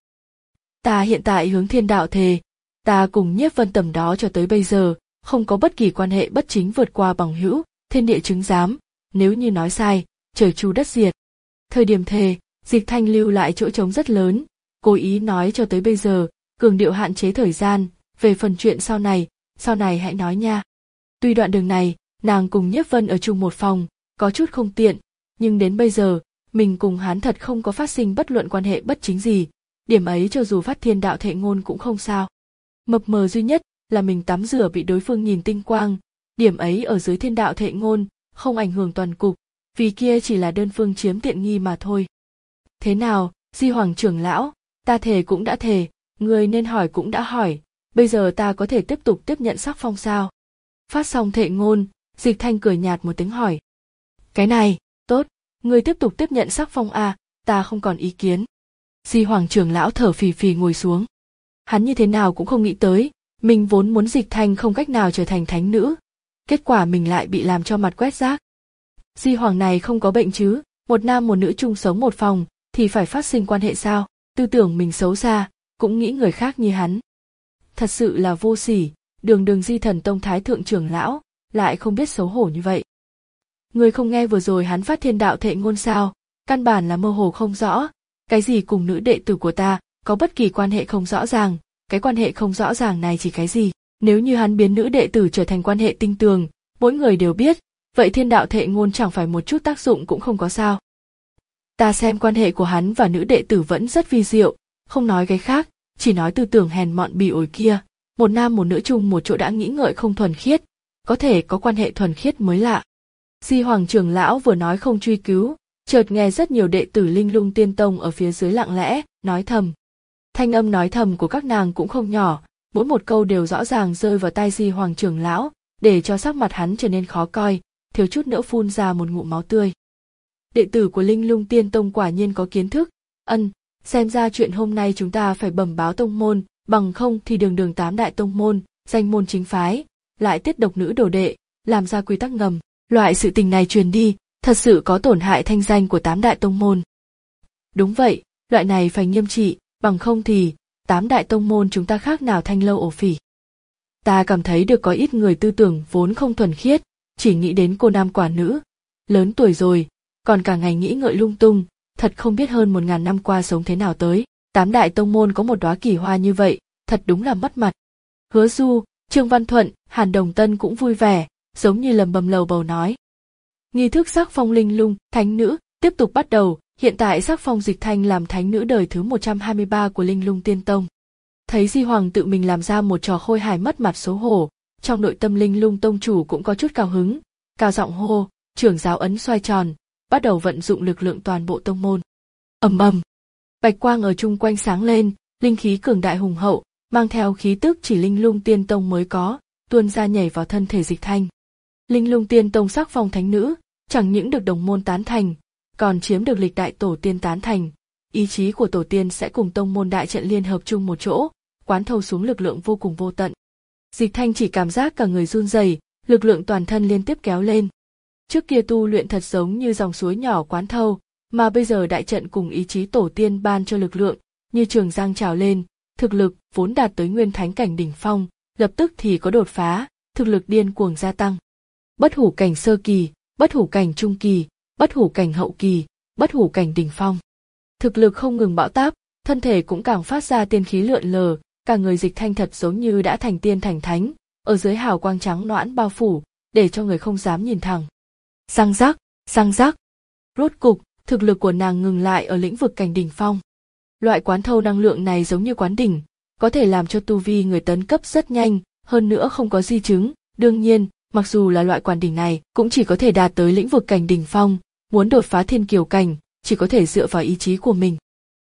Ta hiện tại hướng thiên đạo thề, ta cùng Nhiếp Vân tầm đó cho tới bây giờ, không có bất kỳ quan hệ bất chính vượt qua bằng hữu, thiên địa chứng giám, nếu như nói sai, trời chu đất diệt. Thời điểm thề, Dịch Thanh lưu lại chỗ trống rất lớn, cố ý nói cho tới bây giờ, cường điệu hạn chế thời gian, về phần chuyện sau này, sau này hãy nói nha. Tuy đoạn đường này, nàng cùng Nhiếp Vân ở chung một phòng, có chút không tiện, nhưng đến bây giờ, mình cùng hắn thật không có phát sinh bất luận quan hệ bất chính gì, điểm ấy cho dù phát thiên đạo thệ ngôn cũng không sao. Mập mờ duy nhất là mình tắm rửa bị đối phương nhìn tinh quang, điểm ấy ở dưới thiên đạo thệ ngôn, không ảnh hưởng toàn cục, vì kia chỉ là đơn phương chiếm tiện nghi mà thôi. Thế nào, Di Hoàng trưởng lão, ta thề cũng đã thề, người nên hỏi cũng đã hỏi, bây giờ ta có thể tiếp tục tiếp nhận sắc phong sao? Phát xong thệ ngôn, Dịch Thanh cười nhạt một tiếng hỏi. Cái này, tốt, người tiếp tục tiếp nhận sắc phong à, ta không còn ý kiến. Di Hoàng trưởng lão thở phì phì ngồi xuống. Hắn như thế nào cũng không nghĩ tới, mình vốn muốn Dịch Thanh không cách nào trở thành thánh nữ, kết quả mình lại bị làm cho mặt quét rác. Di Hoàng này không có bệnh chứ, một nam một nữ chung sống một phòng, thì phải phát sinh quan hệ sao? Tư tưởng mình xấu xa, cũng nghĩ người khác như hắn. Thật sự là vô sỉ, đường đường Di Thần Tông thái thượng trưởng lão, lại không biết xấu hổ như vậy. Người không nghe vừa rồi hắn phát thiên đạo thệ ngôn sao, căn bản là mơ hồ không rõ, cái gì cùng nữ đệ tử của ta, có bất kỳ quan hệ không rõ ràng, cái quan hệ không rõ ràng này chỉ cái gì, nếu như hắn biến nữ đệ tử trở thành quan hệ tinh tường, mỗi người đều biết, vậy thiên đạo thệ ngôn chẳng phải một chút tác dụng cũng không có sao. Ta xem quan hệ của hắn và nữ đệ tử vẫn rất vi diệu, không nói cái khác, chỉ nói tư tưởng hèn mọn bỉ ổi kia, một nam một nữ chung một chỗ đã nghĩ ngợi không thuần khiết, có thể có quan hệ thuần khiết mới lạ. Di Hoàng trưởng lão vừa nói không truy cứu, chợt nghe rất nhiều đệ tử Linh Lung Tiên Tông ở phía dưới lặng lẽ, nói thầm. Thanh âm nói thầm của các nàng cũng không nhỏ, mỗi một câu đều rõ ràng rơi vào tai Di Hoàng trưởng lão, để cho sắc mặt hắn trở nên khó coi, thiếu chút nữa phun ra một ngụm máu tươi. Đệ tử của Linh Lung Tiên Tông quả nhiên có kiến thức, ân, xem ra chuyện hôm nay chúng ta phải bẩm báo tông môn, bằng không thì đường đường tám đại tông môn, danh môn chính phái, lại tiết độc nữ đồ đệ, làm ra quy tắc ngầm, loại sự tình này truyền đi, thật sự có tổn hại thanh danh của tám đại tông môn. Đúng vậy, loại này phải nghiêm trị, bằng không thì, tám đại tông môn chúng ta khác nào thanh lâu ổ phỉ. Ta cảm thấy được có ít người tư tưởng vốn không thuần khiết, chỉ nghĩ đến cô nam quả nữ, lớn tuổi rồi, còn cả ngày nghĩ ngợi lung tung, thật không biết hơn một ngàn năm qua sống thế nào tới. Tám đại tông môn có một đóa kỳ hoa như vậy, thật đúng là mất mặt. Hứa Du, Trương Văn Thuận, Hàn Đồng Tân cũng vui vẻ, giống như lầm bầm lầu bầu nói. Nghi thức sắc phong Linh Lung, thánh nữ, tiếp tục bắt đầu, hiện tại sắc phong Dịch Thanh làm thánh nữ đời thứ một trăm hai mươi ba của Linh Lung Tiên Tông. Thấy Di Hoàng tự mình làm ra một trò khôi hài mất mặt xấu hổ, trong nội tâm Linh Lung Tông chủ cũng có chút cao hứng, cao giọng hô, trưởng giáo ấn xoay tròn, bắt đầu vận dụng lực lượng toàn bộ tông môn. Ầm ầm, bạch quang ở chung quanh sáng lên, linh khí cường đại hùng hậu, mang theo khí tức chỉ Linh Lung Tiên Tông mới có, tuôn ra nhảy vào thân thể Dịch Thanh. Linh Lung Tiên Tông sắc phong thánh nữ, chẳng những được đồng môn tán thành, còn chiếm được lịch đại tổ tiên tán thành, ý chí của tổ tiên sẽ cùng tông môn đại trận liên hợp chung một chỗ, quán thâu xuống lực lượng vô cùng vô tận. Dịch Thanh chỉ cảm giác cả người run rẩy, lực lượng toàn thân liên tiếp kéo lên. Trước kia tu luyện thật giống như dòng suối nhỏ quán thâu, mà bây giờ đại trận cùng ý chí tổ tiên ban cho lực lượng, như trường giang trào lên, thực lực vốn đạt tới nguyên thánh cảnh đỉnh phong, lập tức thì có đột phá, thực lực điên cuồng gia tăng. Bất hủ cảnh sơ kỳ, bất hủ cảnh trung kỳ, bất hủ cảnh hậu kỳ, bất hủ cảnh đỉnh phong. Thực lực không ngừng bão táp, thân thể cũng càng phát ra tiên khí lượn lờ, cả người Dịch Thanh thật giống như đã thành tiên thành thánh, ở dưới hào quang trắng noãn bao phủ, để cho người không dám nhìn thẳng. Răng rắc, răng rắc. Rốt cục, thực lực của nàng ngừng lại ở lĩnh vực cảnh đỉnh phong. Loại quán thâu năng lượng này giống như quán đỉnh, có thể làm cho tu vi người tấn cấp rất nhanh, hơn nữa không có di chứng. Đương nhiên, mặc dù là loại quán đỉnh này, cũng chỉ có thể đạt tới lĩnh vực cảnh đỉnh phong, muốn đột phá thiên kiều cảnh, chỉ có thể dựa vào ý chí của mình.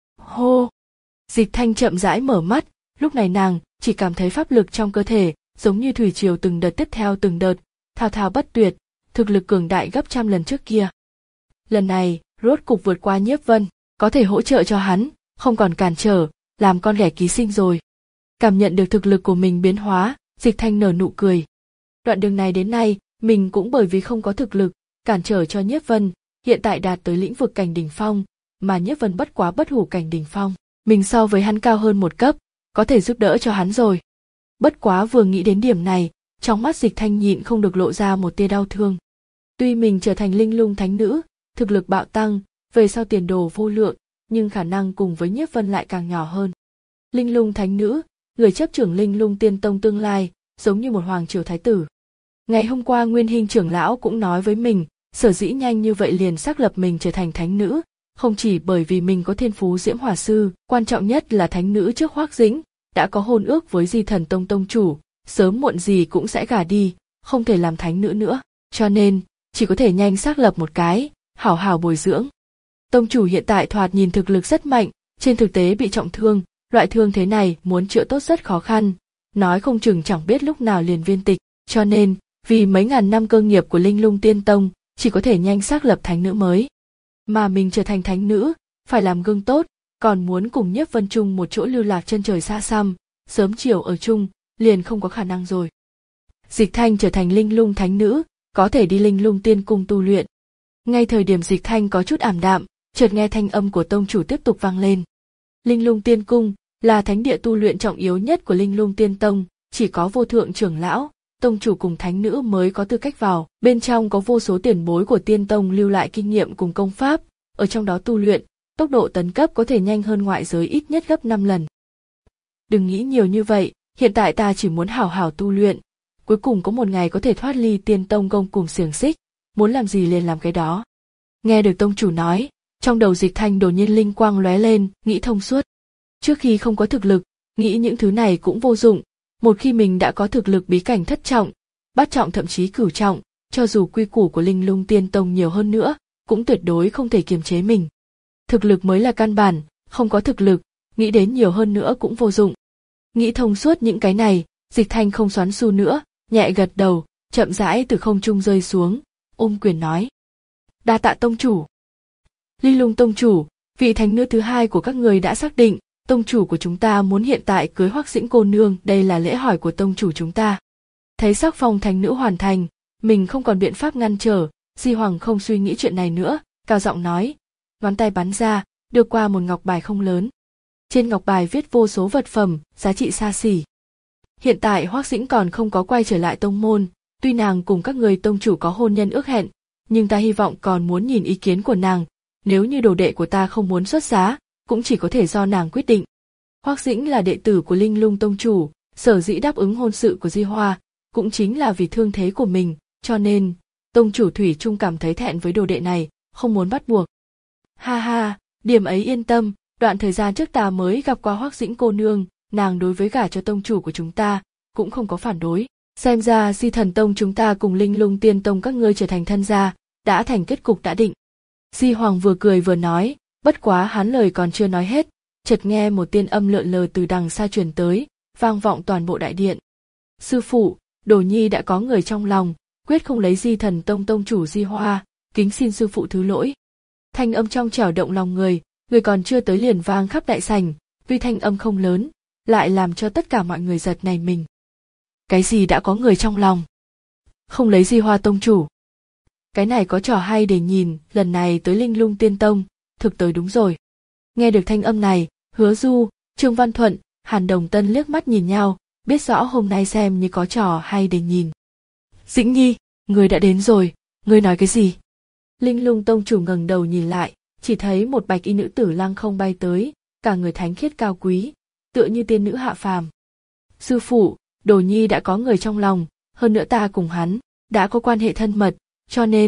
Hô! Dịch Thanh chậm rãi mở mắt, lúc này nàng chỉ cảm thấy pháp lực trong cơ thể, giống như thủy triều từng đợt tiếp theo từng đợt, thao thao bất tuyệt, thực lực cường đại gấp trăm lần trước kia. Lần này, rốt cục vượt qua Nhiếp Vân, có thể hỗ trợ cho hắn, không còn cản trở, làm con ghẻ ký sinh rồi. Cảm nhận được thực lực của mình biến hóa, Dịch Thanh nở nụ cười. Đoạn đường này đến nay, mình cũng bởi vì không có thực lực, cản trở cho Nhiếp Vân, hiện tại đạt tới lĩnh vực cảnh đỉnh phong, mà Nhiếp Vân bất quá bất hủ cảnh đỉnh phong, mình so với hắn cao hơn một cấp, có thể giúp đỡ cho hắn rồi. Bất quá vừa nghĩ đến điểm này, trong mắt Dịch Thanh nhịn không được lộ ra một tia đau thương. Tuy mình trở thành linh lung thánh nữ, thực lực bạo tăng, về sau tiền đồ vô lượng, nhưng khả năng cùng với Nhiếp Vân lại càng nhỏ hơn. Linh lung thánh nữ, người chấp trưởng linh lung tiên tông tương lai, giống như một hoàng triều thái tử. Ngày hôm qua Nguyên Hinh trưởng lão cũng nói với mình, sở dĩ nhanh như vậy liền xác lập mình trở thành thánh nữ, không chỉ bởi vì mình có thiên phú diễm hỏa sư, quan trọng nhất là thánh nữ trước Hoắc Dĩnh, đã có hôn ước với Di Thần Tông tông chủ, sớm muộn gì cũng sẽ gả đi, không thể làm thánh nữ nữa, cho nên, chỉ có thể nhanh xác lập một cái, hảo hảo bồi dưỡng. Tông chủ hiện tại thoạt nhìn thực lực rất mạnh, trên thực tế bị trọng thương, loại thương thế này muốn chữa tốt rất khó khăn, nói không chừng chẳng biết lúc nào liền viên tịch, cho nên, vì mấy ngàn năm cơ nghiệp của Linh Lung Tiên Tông, chỉ có thể nhanh xác lập thánh nữ mới. Mà mình trở thành thánh nữ, phải làm gương tốt, còn muốn cùng Nhiếp Vân chung một chỗ lưu lạc chân trời xa xăm, sớm chiều ở chung, liền không có khả năng rồi. Dịch Thanh trở thành Linh Lung thánh nữ, có thể đi Linh Lung Tiên cung tu luyện. Ngay thời điểm Dịch Thanh có chút ảm đạm, chợt nghe thanh âm của tông chủ tiếp tục vang lên. Linh Lung Tiên cung là thánh địa tu luyện trọng yếu nhất của Linh Lung Tiên Tông, chỉ có vô thượng trưởng lão, tông chủ cùng thánh nữ mới có tư cách vào, bên trong có vô số tiền bối của Tiên Tông lưu lại kinh nghiệm cùng công pháp, ở trong đó tu luyện, tốc độ tấn cấp có thể nhanh hơn ngoại giới ít nhất gấp năm lần. Đừng nghĩ nhiều như vậy, hiện tại ta chỉ muốn hảo hảo tu luyện, cuối cùng có một ngày có thể thoát ly Tiên Tông gông cùng xiềng xích, muốn làm gì liền làm cái đó. Nghe được tông chủ nói, trong đầu Dịch Thanh đột nhiên linh quang lóe lên, nghĩ thông suốt. Trước khi không có thực lực, nghĩ những thứ này cũng vô dụng, một khi mình đã có thực lực bí cảnh thất trọng, bát trọng thậm chí cửu trọng, cho dù quy củ của Linh Lung Tiên Tông nhiều hơn nữa, cũng tuyệt đối không thể kiềm chế mình. Thực lực mới là căn bản, không có thực lực, nghĩ đến nhiều hơn nữa cũng vô dụng. Nghĩ thông suốt những cái này, Dịch Thanh không xoắn xu nữa, nhẹ gật đầu, chậm rãi từ không trung rơi xuống, ôm quyền nói. Đa tạ tông chủ. Linh Lung tông chủ, vị thánh nữ thứ hai của các người đã xác định, tông chủ của chúng ta muốn hiện tại cưới Hoắc Dĩnh cô nương, đây là lễ hỏi của tông chủ chúng ta. Thấy sắc phong thánh nữ hoàn thành, mình không còn biện pháp ngăn trở, Di Hoàng không suy nghĩ chuyện này nữa, cao giọng nói, ngón tay bắn ra, đưa qua một ngọc bài không lớn. Trên ngọc bài viết vô số vật phẩm, giá trị xa xỉ. Hiện tại Hoắc Dĩnh còn không có quay trở lại tông môn, tuy nàng cùng các người tông chủ có hôn nhân ước hẹn, nhưng ta hy vọng còn muốn nhìn ý kiến của nàng, nếu như đồ đệ của ta không muốn xuất giá, cũng chỉ có thể do nàng quyết định. Hoắc Dĩnh là đệ tử của Linh Lung tông chủ, sở dĩ đáp ứng hôn sự của Di Hoa, cũng chính là vì thương thế của mình, cho nên, tông chủ thủy chung cảm thấy thẹn với đồ đệ này, không muốn bắt buộc. Ha ha, điểm ấy yên tâm, đoạn thời gian trước ta mới gặp qua Hoắc Dĩnh cô nương, nàng đối với gả cho tông chủ của chúng ta, cũng không có phản đối. Xem ra Di Thần Tông chúng ta cùng Linh Lung Tiên Tông các ngươi trở thành thân gia, đã thành kết cục đã định. Di Hoàng vừa cười vừa nói, bất quá hắn lời còn chưa nói hết, chợt nghe một tiên âm lượn lờ từ đằng xa truyền tới, vang vọng toàn bộ đại điện. Sư phụ, Đồ Nhi đã có người trong lòng, quyết không lấy Di Thần Tông tông chủ Di Hoa, kính xin sư phụ thứ lỗi. Thanh âm trong trẻo động lòng người, người còn chưa tới liền vang khắp đại sảnh, tuy thanh âm không lớn, lại làm cho tất cả mọi người giật nảy mình. Cái gì đã có người trong lòng? Không lấy Di Hoa tông chủ. Cái này có trò hay để nhìn, lần này tới Linh Lung Tiên Tông, thực tới đúng rồi. Nghe được thanh âm này, Hứa Du, Trương Văn Thuận, Hàn Đồng Tân liếc mắt nhìn nhau, biết rõ hôm nay xem như có trò hay để nhìn. Dĩnh Nhi, người đã đến rồi, người nói cái gì? Linh Lung tông chủ ngẩng đầu nhìn lại, chỉ thấy một bạch y nữ tử lăng không bay tới, cả người thánh khiết cao quý, tựa như tiên nữ hạ phàm. Sư phụ, Đồ Nhi đã có người trong lòng, hơn nữa ta cùng hắn đã có quan hệ thân mật, cho nên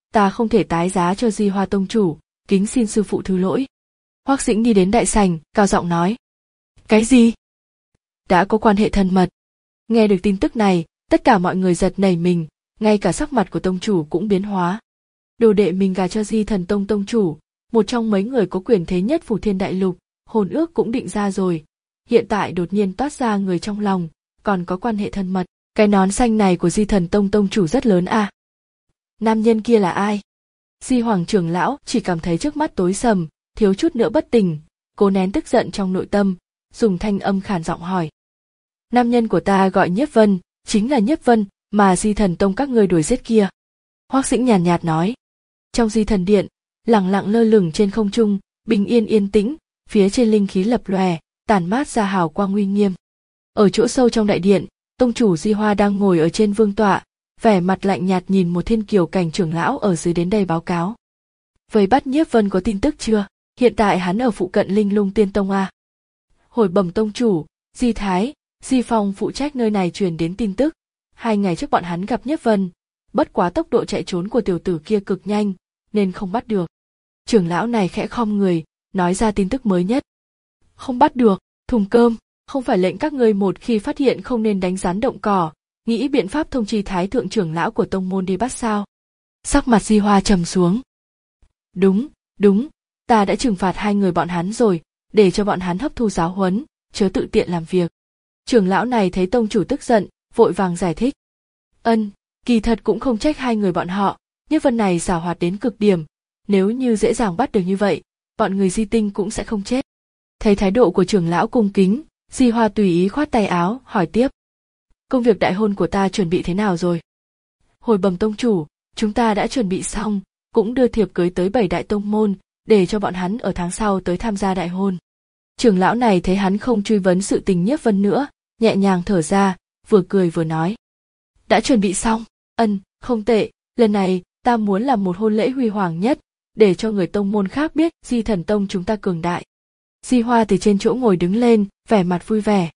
ta không thể tái giá cho Di Hoa tông chủ, kính xin sư phụ thứ lỗi. Hoắc Dĩnh đi đến đại sảnh, cao giọng nói. Cái gì? Đã có quan hệ thân mật. Nghe được tin tức này, tất cả mọi người giật nảy mình, ngay cả sắc mặt của tông chủ cũng biến hóa. Đồ đệ mình gả cho Di Thần Tông tông chủ, một trong mấy người có quyền thế nhất Phù Thiên Đại Lục, hôn ước cũng định ra rồi. Hiện tại đột nhiên toát ra người trong lòng, còn có quan hệ thân mật. Cái nón xanh này của Di Thần Tông tông chủ rất lớn à. Nam nhân kia là ai? Di Hoàng trưởng lão chỉ cảm thấy trước mắt tối sầm, thiếu chút nữa bất tỉnh, cố nén tức giận trong nội tâm, dùng thanh âm khàn giọng hỏi. Nam nhân của ta gọi Nhiếp Vân, chính là Nhiếp Vân mà Di Thần Tông các ngươi đuổi giết kia. Hoắc Dĩnh nhàn nhạt nói. Trong Di Thần Điện, lẳng lặng lơ lửng trên không trung, bình yên yên tĩnh, phía trên linh khí lập lòe, tản mát ra hào quang uy nghiêm. Ở chỗ sâu trong đại điện, tông chủ Di Hoa đang ngồi ở trên vương tọa, vẻ mặt lạnh nhạt nhìn một thiên kiều cảnh trưởng lão ở dưới đến đây báo cáo. Vậy bắt Nhiếp Vân có tin tức chưa? Hiện tại hắn ở phụ cận Linh Lung Tiên Tông à? Hồi bẩm tông chủ, Di Thái, Di Phong phụ trách nơi này truyền đến tin tức. Hai ngày trước bọn hắn gặp Nhiếp Vân, bất quá tốc độ chạy trốn của tiểu tử kia cực nhanh, nên không bắt được. Trưởng lão này khẽ khom người, nói ra tin tức mới nhất. Không bắt được, thùng cơm, không phải lệnh các ngươi một khi phát hiện không nên đánh rắn động cỏ, nghĩ biện pháp thông chi thái thượng trưởng lão của tông môn đi bắt sao? Sắc mặt Di Hoa trầm xuống. Đúng, đúng, ta đã trừng phạt hai người bọn hắn rồi, để cho bọn hắn hấp thu giáo huấn, chớ tự tiện làm việc. Trưởng lão này thấy tông chủ tức giận, vội vàng giải thích. Ân, kỳ thật cũng không trách hai người bọn họ, Nhiếp Vân này giảo hoạt đến cực điểm, nếu như dễ dàng bắt được như vậy, bọn người Di Tinh cũng sẽ không chết. Thấy thái độ của trưởng lão cung kính, Di Hoa tùy ý khoát tay áo, hỏi tiếp. Công việc đại hôn của ta chuẩn bị thế nào rồi? Hồi bẩm tông chủ, chúng ta đã chuẩn bị xong, cũng đưa thiệp cưới tới bảy đại tông môn, để cho bọn hắn ở tháng sau tới tham gia đại hôn. Trưởng lão này thấy hắn không truy vấn sự tình Nhiếp Vân nữa, nhẹ nhàng thở ra, vừa cười vừa nói. Đã chuẩn bị xong, ân, không tệ, lần này ta muốn làm một hôn lễ huy hoàng nhất, để cho người tông môn khác biết Di Thần Tông chúng ta cường đại. Di Hoa từ trên chỗ ngồi đứng lên, vẻ mặt vui vẻ.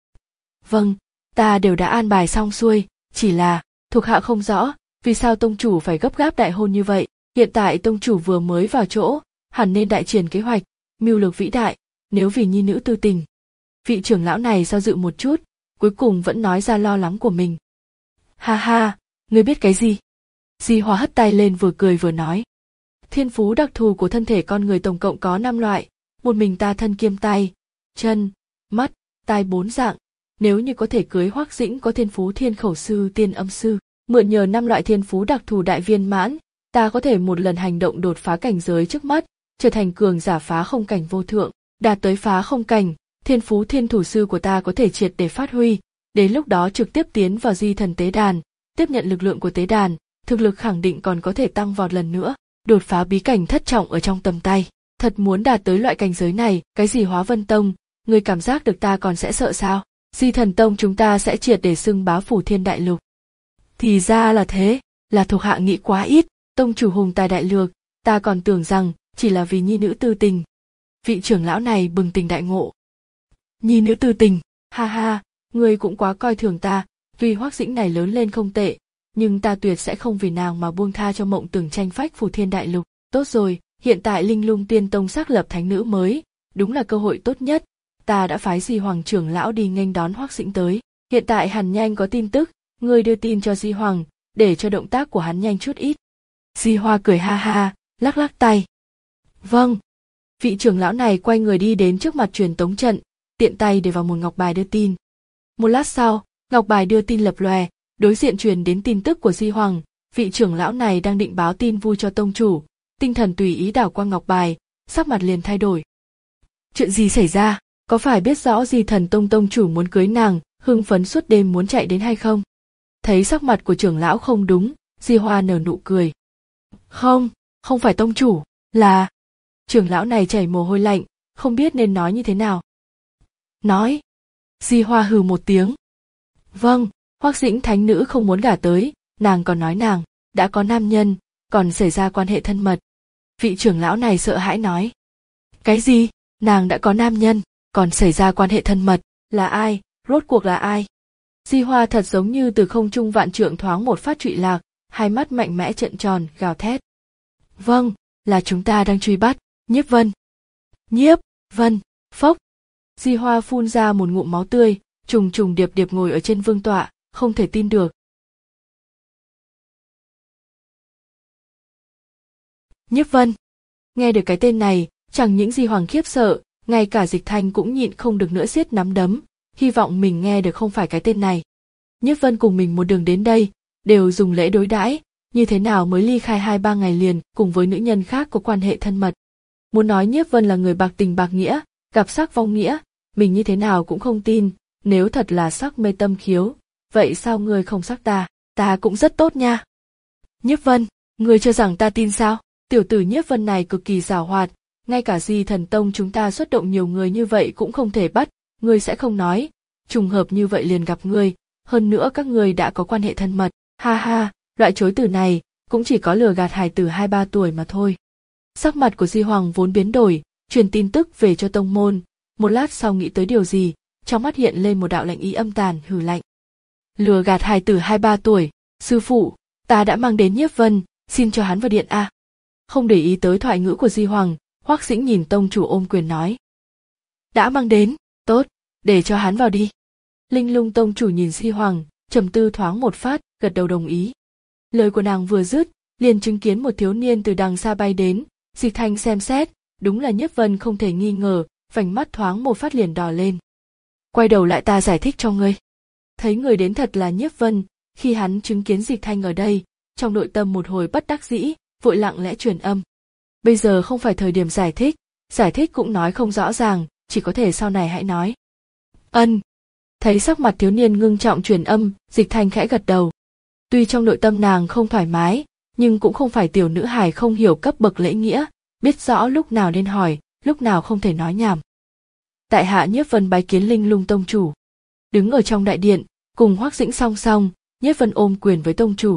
Vâng, ta đều đã an bài xong xuôi, chỉ là, thuộc hạ không rõ, vì sao tông chủ phải gấp gáp đại hôn như vậy. Hiện tại tông chủ vừa mới vào chỗ, hẳn nên đại triển kế hoạch, mưu lược vĩ đại, nếu vì nhi nữ tư tình. Vị trưởng lão này do dự một chút, cuối cùng vẫn nói ra lo lắng của mình. Ha ha, ngươi biết cái gì? Di Hoa hất tay lên vừa cười vừa nói. Thiên phú đặc thù của thân thể con người tổng cộng có năm loại, một mình ta thân kiêm tay, chân, mắt, tai bốn dạng. Nếu như có thể cưới Hoắc Dĩnh có thiên phú thiên khẩu sư tiên âm sư, mượn nhờ năm loại thiên phú đặc thù đại viên mãn, ta có thể một lần hành động đột phá cảnh giới trước mắt, trở thành cường giả phá không cảnh vô thượng, đạt tới phá không cảnh, thiên phú thiên thủ sư của ta có thể triệt để phát huy, đến lúc đó trực tiếp tiến vào Di Thần tế đàn, tiếp nhận lực lượng của tế đàn, thực lực khẳng định còn có thể tăng vọt lần nữa, đột phá bí cảnh thất trọng ở trong tầm tay. Thật muốn đạt tới loại cảnh giới này, cái gì Hóa Vân Tông, ngươi cảm giác được ta còn sẽ sợ sao? Di Thần Tông chúng ta sẽ triệt để xưng bá Phù Thiên Đại Lục. Thì ra là thế, là thuộc hạ nghĩ quá ít, tông chủ hùng tài đại lược, ta còn tưởng rằng chỉ là vì nhi nữ tư tình. Vị trưởng lão này bừng tỉnh đại ngộ. Nhi nữ tư tình, ha ha, ngươi cũng quá coi thường ta, vì Hoắc Dĩnh này lớn lên không tệ, nhưng ta tuyệt sẽ không vì nàng mà buông tha cho mộng tưởng tranh phách Phù Thiên Đại Lục. Tốt rồi, hiện tại Linh Lung Tiên Tông xác lập thánh nữ mới, đúng là cơ hội tốt nhất. Ta đã phái Di Hoàng trưởng lão đi nghênh đón Hoắc Dĩnh tới. Hiện tại hẳn nhanh có tin tức, ngươi đưa tin cho Di Hoàng, để cho động tác của hắn nhanh chút ít. Di Hoa cười ha ha, lắc lắc tay. Vâng. Vị trưởng lão này quay người đi đến trước mặt truyền tống trận, tiện tay để vào một ngọc bài đưa tin. Một lát sau, ngọc bài đưa tin lập lòe, đối diện truyền đến tin tức của Di Hoàng. Vị trưởng lão này đang định báo tin vui cho tông chủ, tinh thần tùy ý đảo qua ngọc bài, sắc mặt liền thay đổi. Chuyện gì xảy ra? Có phải biết rõ Di Thần Tông tông chủ muốn cưới nàng, hưng phấn suốt đêm muốn chạy đến hay không? Thấy sắc mặt của trưởng lão không đúng, Di Hoa nở nụ cười. Không, không phải tông chủ, là... Trưởng lão này chảy mồ hôi lạnh, không biết nên nói như thế nào. Nói. Di Hoa hừ một tiếng. Vâng, Hoắc Dĩnh thánh nữ không muốn gả tới, nàng còn nói nàng đã có nam nhân, còn xảy ra quan hệ thân mật. Vị trưởng lão này sợ hãi nói. Cái gì? Nàng đã có nam nhân, còn xảy ra quan hệ thân mật, là ai, rốt cuộc là ai? Di Hoa thật giống như từ không trung vạn trượng thoáng một phát trụy lạc, hai mắt mạnh mẽ trợn tròn, gào thét. Vâng, là chúng ta đang truy bắt, Nhiếp Vân. Nhiếp Vân, phốc. Di Hoa phun ra một ngụm máu tươi, trùng trùng điệp điệp ngồi ở trên vương tọa, không thể tin được. Nhiếp Vân. Nghe được cái tên này, chẳng những Di Hoàng khiếp sợ, ngay cả Dịch Thanh cũng nhịn không được nữa siết nắm đấm, hy vọng mình nghe được không phải cái tên này. Nhiếp Vân cùng mình một đường đến đây, đều dùng lễ đối đãi, như thế nào mới ly khai hai ba ngày liền cùng với nữ nhân khác có quan hệ thân mật. Muốn nói Nhiếp Vân là người bạc tình bạc nghĩa, gặp sắc vong nghĩa, mình như thế nào cũng không tin, nếu thật là sắc mê tâm khiếu, vậy sao ngươi không sắc ta, ta cũng rất tốt nha. Nhiếp Vân, ngươi cho rằng ta tin sao? Tiểu tử Nhiếp Vân này cực kỳ giàu hoạt, ngay cả Di Thần Tông chúng ta xuất động nhiều người như vậy cũng không thể bắt, ngươi sẽ không nói, trùng hợp như vậy liền gặp ngươi, hơn nữa các ngươi đã có quan hệ thân mật, ha ha, loại chối từ này cũng chỉ có lừa gạt hài tử hai ba tuổi mà thôi. Sắc mặt của Di Hoàng vốn biến đổi, truyền tin tức về cho tông môn, một lát sau nghĩ tới điều gì, trong mắt hiện lên một đạo lạnh ý âm tàn, hừ lạnh. Lừa gạt hài tử hai ba tuổi, sư phụ, ta đã mang đến Nhiếp Vân, xin cho hắn vào điện a. Không để ý tới thoại ngữ của Di Hoàng, Hoắc Dĩnh nhìn tông chủ ôm quyền nói. Đã mang đến, tốt, để cho hắn vào đi. Linh Lung tông chủ nhìn Di Hoàng, trầm tư thoáng một phát, gật đầu đồng ý. Lời của nàng vừa dứt, liền chứng kiến một thiếu niên từ đằng xa bay đến, Dịch Thanh xem xét, đúng là Nhiếp Vân không thể nghi ngờ, vành mắt thoáng một phát liền đỏ lên. Quay đầu lại ta giải thích cho ngươi. Thấy người đến thật là Nhiếp Vân, khi hắn chứng kiến Dịch Thanh ở đây, trong nội tâm một hồi bất đắc dĩ, vội lặng lẽ truyền âm. Bây giờ không phải thời điểm giải thích, giải thích cũng nói không rõ ràng, chỉ có thể sau này hãy nói. Ân. Thấy sắc mặt thiếu niên ngưng trọng truyền âm, Dịch Thanh khẽ gật đầu. Tuy trong nội tâm nàng không thoải mái, nhưng cũng không phải tiểu nữ hài không hiểu cấp bậc lễ nghĩa, biết rõ lúc nào nên hỏi, lúc nào không thể nói nhảm. Tại hạ Nhiếp Vân bái kiến Linh Lung tông chủ. Đứng ở trong đại điện, cùng Hoắc Dĩnh song song, Nhiếp Vân ôm quyền với tông chủ.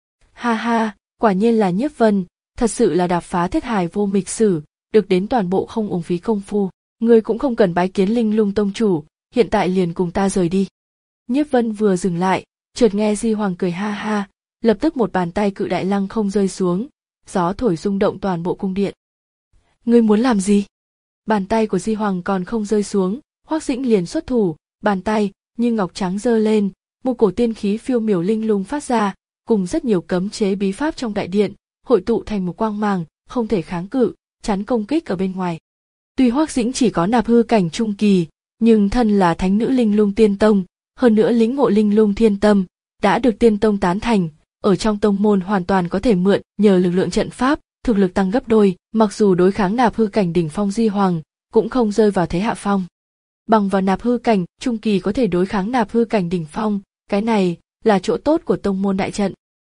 Ha ha, quả nhiên là Nhiếp Vân, thật sự là đạp phá thiết hài vô mịch sử, được đến toàn bộ không uổng phí công phu. Ngươi cũng không cần bái kiến Linh Lung tông chủ, hiện tại liền cùng ta rời đi. Nhiếp Vân vừa dừng lại, chợt nghe Di Hoàng cười ha ha, lập tức một bàn tay cự đại lăng không rơi xuống, gió thổi rung động toàn bộ cung điện. Ngươi muốn làm gì? Bàn tay của Di Hoàng còn không rơi xuống, Hoắc Dĩnh liền xuất thủ, bàn tay như ngọc trắng giơ lên, một cổ tiên khí phiêu miểu linh lung phát ra, cùng rất nhiều cấm chế bí pháp trong đại điện, hội tụ thành một quang màng, không thể kháng cự, chắn công kích ở bên ngoài. Tuy Hoắc Dĩnh chỉ có nạp hư cảnh trung kỳ, nhưng thân là thánh nữ Linh Lung Tiên Tông, hơn nữa lĩnh ngộ Linh Lung Thiên Tâm, đã được Tiên Tông tán thành, ở trong tông môn hoàn toàn có thể mượn nhờ lực lượng trận pháp, thực lực tăng gấp đôi, mặc dù đối kháng nạp hư cảnh đỉnh phong Di Hoàng, cũng không rơi vào thế hạ phong. Bằng vào nạp hư cảnh trung kỳ có thể đối kháng nạp hư cảnh đỉnh phong, cái này là chỗ tốt của tông môn đại trận.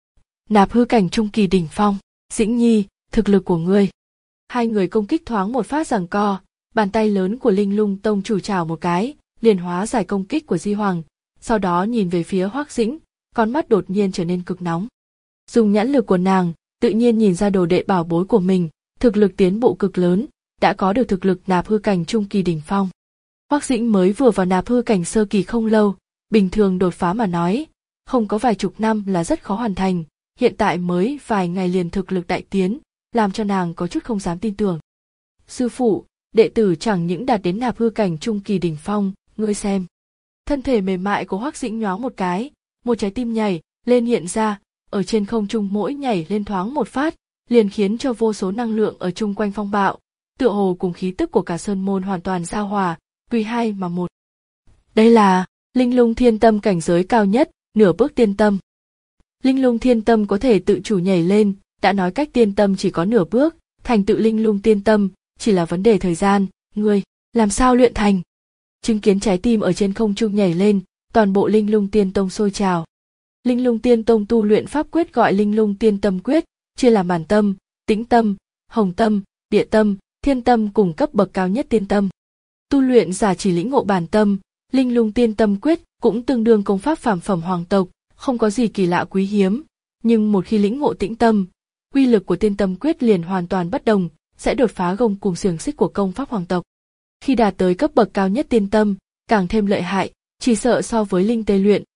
Nạp hư cảnh trung kỳ đỉnh phong, Dĩnh Nhi, thực lực của ngươi. Hai người công kích thoáng một phát giằng co, bàn tay lớn của Linh Lung tông chủ chảo một cái, liền hóa giải công kích của Di Hoàng, sau đó nhìn về phía Hoắc Dĩnh, con mắt đột nhiên trở nên cực nóng. Dùng nhãn lực của nàng, tự nhiên nhìn ra đồ đệ bảo bối của mình, thực lực tiến bộ cực lớn, đã có được thực lực nạp hư cảnh trung kỳ đỉnh phong. Hoắc Dĩnh mới vừa vào nạp hư cảnh sơ kỳ không lâu, bình thường đột phá mà nói, không có vài chục năm là rất khó hoàn thành, hiện tại mới vài ngày liền thực lực đại tiến, làm cho nàng có chút không dám tin tưởng. Sư phụ, đệ tử chẳng những đạt đến nạp hư cảnh trung kỳ đỉnh phong, ngươi xem. Thân thể mềm mại của Hoắc Dĩnh nhoáng một cái, một trái tim nhảy lên hiện ra, ở trên không trung mỗi nhảy lên thoáng một phát, liền khiến cho vô số năng lượng ở chung quanh phong bạo, tựa hồ cùng khí tức của cả sơn môn hoàn toàn giao hòa, quy hai mà một. Đây là Linh Lung Thiên Tâm cảnh giới cao nhất, nửa bước tiên tâm. Linh Lung Thiên Tâm có thể tự chủ nhảy lên, đã nói cách tiên tâm chỉ có nửa bước, thành tựu Linh Lung Tiên Tâm chỉ là vấn đề thời gian, ngươi làm sao luyện thành? Chứng kiến trái tim ở trên không trung nhảy lên, toàn bộ Linh Lung Tiên Tông sôi trào. Linh Lung Tiên Tông tu luyện pháp quyết gọi Linh Lung Tiên Tâm quyết, chia làm bản tâm, tĩnh tâm, hồng tâm, địa tâm, thiên tâm cùng cấp bậc cao nhất tiên tâm. Tu luyện giả chỉ lĩnh ngộ bản tâm, Linh Lung Tiên Tâm quyết cũng tương đương công pháp phàm phẩm hoàng tộc, không có gì kỳ lạ quý hiếm, nhưng một khi lĩnh ngộ tĩnh tâm, uy lực của tiên tâm quyết liền hoàn toàn bất đồng, sẽ đột phá gông cùng xiềng xích của công pháp hoàng tộc. Khi đạt tới cấp bậc cao nhất tiên tâm, càng thêm lợi hại, chỉ sợ so với linh tê luyện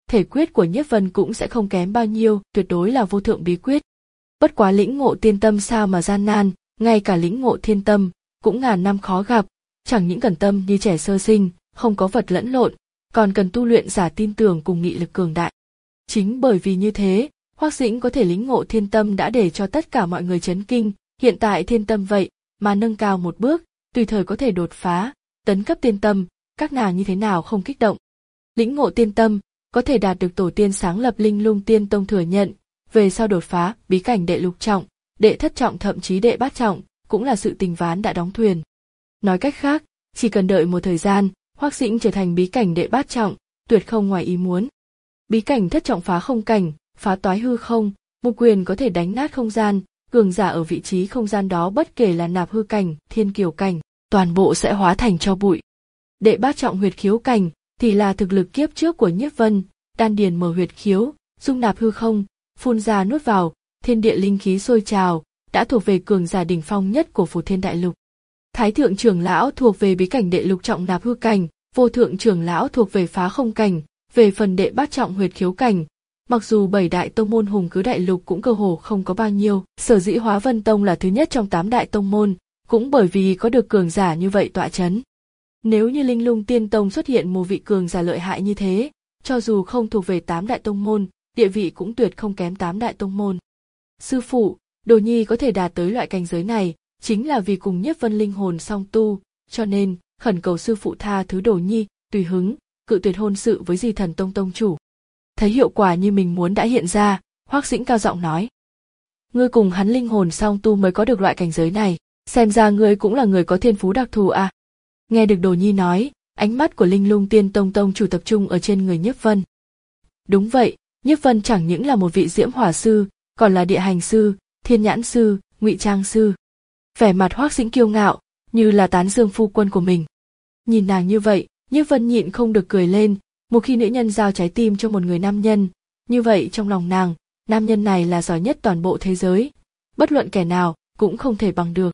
thể quyết của Nhiếp Vân cũng sẽ không kém bao nhiêu, tuyệt đối là vô thượng bí quyết. Bất quá lĩnh ngộ tiên tâm sao mà gian nan, ngay cả lĩnh ngộ thiên tâm cũng ngàn năm khó gặp, chẳng những cần tâm như trẻ sơ sinh, không có vật lẫn lộn, còn cần tu luyện giả tin tưởng cùng nghị lực cường đại. Chính bởi vì như thế, Hoắc Dĩnh có thể lĩnh ngộ thiên tâm đã để cho tất cả mọi người chấn kinh, hiện tại thiên tâm vậy mà nâng cao một bước, tùy thời có thể đột phá, tấn cấp tiên tâm, các nàng như thế nào không kích động. Lĩnh ngộ tiên tâm, có thể đạt được tổ tiên sáng lập Linh Lung Tiên Tông thừa nhận, về sau đột phá bí cảnh đệ lục trọng, đệ thất trọng thậm chí đệ bát trọng, cũng là sự tình ván đã đóng thuyền. Nói cách khác, chỉ cần đợi một thời gian, Hoắc Dĩnh trở thành bí cảnh đệ bát trọng, tuyệt không ngoài ý muốn. Bí cảnh thất trọng phá không cảnh, phá toái hư không, một quyền có thể đánh nát không gian, cường giả ở vị trí không gian đó bất kể là nạp hư cảnh, thiên kiều cảnh, toàn bộ sẽ hóa thành tro bụi. Đệ bát trọng huyệt khiếu cảnh thì là thực lực kiếp trước của Nhiếp Vân, đan điền mở huyệt khiếu, dung nạp hư không, phun ra nuốt vào, thiên địa linh khí sôi trào, đã thuộc về cường giả đỉnh phong nhất của Phù Thiên Đại Lục. Thái thượng trưởng lão thuộc về bí cảnh đệ lục trọng nạp hư cảnh, vô thượng trưởng lão thuộc về phá không cảnh, về phần đệ bát trọng huyệt khiếu cảnh, mặc dù bảy đại tông môn hùng cứ đại lục cũng cơ hồ không có bao nhiêu, sở dĩ Hóa Vân Tông là thứ nhất trong tám đại tông môn, cũng bởi vì có được cường giả như vậy tọa chấn. Nếu như Linh Lung Tiên Tông xuất hiện một vị cường giả lợi hại như thế, cho dù không thuộc về tám đại tông môn, địa vị cũng tuyệt không kém tám đại tông môn. Sư phụ, Đồ Nhi có thể đạt tới loại cảnh giới này, chính là vì cùng Nhiếp Vân linh hồn song tu, cho nên khẩn cầu sư phụ tha thứ Đồ Nhi, tùy hứng, cự tuyệt hôn sự với Di Thần Tông tông chủ. Thấy hiệu quả như mình muốn đã hiện ra, Hoắc Dĩnh cao giọng nói: ngươi cùng hắn linh hồn song tu mới có được loại cảnh giới này, xem ra ngươi cũng là người có thiên phú đặc thù à. Nghe được Đồ Nhi nói, ánh mắt của Linh Lung Tiên Tông tông chủ tập trung ở trên người Nhiếp Vân. Đúng vậy, Nhiếp Vân chẳng những là một vị diễm hỏa sư, còn là địa hành sư, thiên nhãn sư, ngụy trang sư. Vẻ mặt Hoắc Dĩnh kiêu ngạo, như là tán dương phu quân của mình. Nhìn nàng như vậy, Nhiếp Vân nhịn không được cười lên, một khi nữ nhân giao trái tim cho một người nam nhân, như vậy trong lòng nàng, nam nhân này là giỏi nhất toàn bộ thế giới, bất luận kẻ nào cũng không thể bằng được.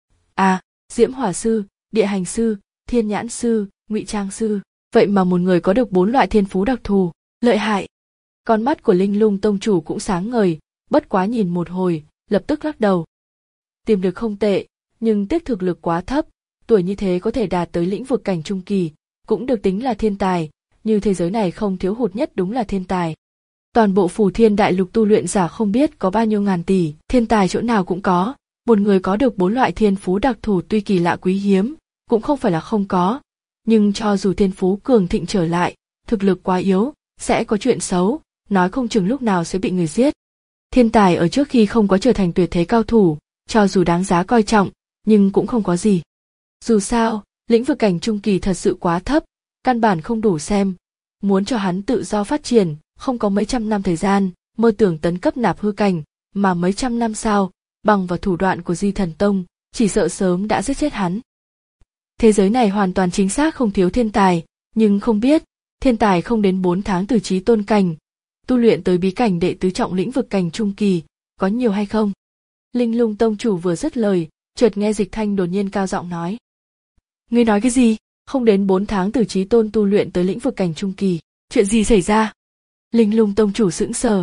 À, diễm hỏa sư, địa hành sư, thiên nhãn sư, ngụy trang sư, vậy mà một người có được bốn loại thiên phú đặc thù, lợi hại. Con mắt của Linh Lung tông chủ cũng sáng ngời, bất quá nhìn một hồi, lập tức lắc đầu. Tiềm lực không tệ, nhưng tiếc thực lực quá thấp, tuổi như thế có thể đạt tới lĩnh vực cảnh trung kỳ, cũng được tính là thiên tài, như thế giới này không thiếu hụt nhất đúng là thiên tài. Toàn bộ Phù Thiên Đại Lục tu luyện giả không biết có bao nhiêu ngàn tỷ, thiên tài chỗ nào cũng có, một người có được bốn loại thiên phú đặc thù tuy kỳ lạ quý hiếm, cũng không phải là không có, nhưng cho dù thiên phú cường thịnh trở lại, thực lực quá yếu, sẽ có chuyện xấu, nói không chừng lúc nào sẽ bị người giết. Thiên tài ở trước khi không có trở thành tuyệt thế cao thủ, cho dù đáng giá coi trọng, nhưng cũng không có gì. Dù sao, lĩnh vực cảnh trung kỳ thật sự quá thấp, căn bản không đủ xem. Muốn cho hắn tự do phát triển, không có mấy trăm năm thời gian, mơ tưởng tấn cấp nạp hư cảnh, mà mấy trăm năm sau, bằng vào thủ đoạn của Di Thần Tông, chỉ sợ sớm đã giết chết hắn. Thế giới này hoàn toàn chính xác không thiếu thiên tài, nhưng không biết, thiên tài không đến bốn tháng từ chí tôn cảnh, tu luyện tới bí cảnh đệ tứ trọng lĩnh vực cảnh trung kỳ, có nhiều hay không? Linh Lung tông chủ vừa dứt lời, chợt nghe Dịch Thanh đột nhiên cao giọng nói. Ngươi nói cái gì? Không đến bốn tháng từ chí tôn tu luyện tới lĩnh vực cảnh trung kỳ, chuyện gì xảy ra? Linh Lung tông chủ sững sờ.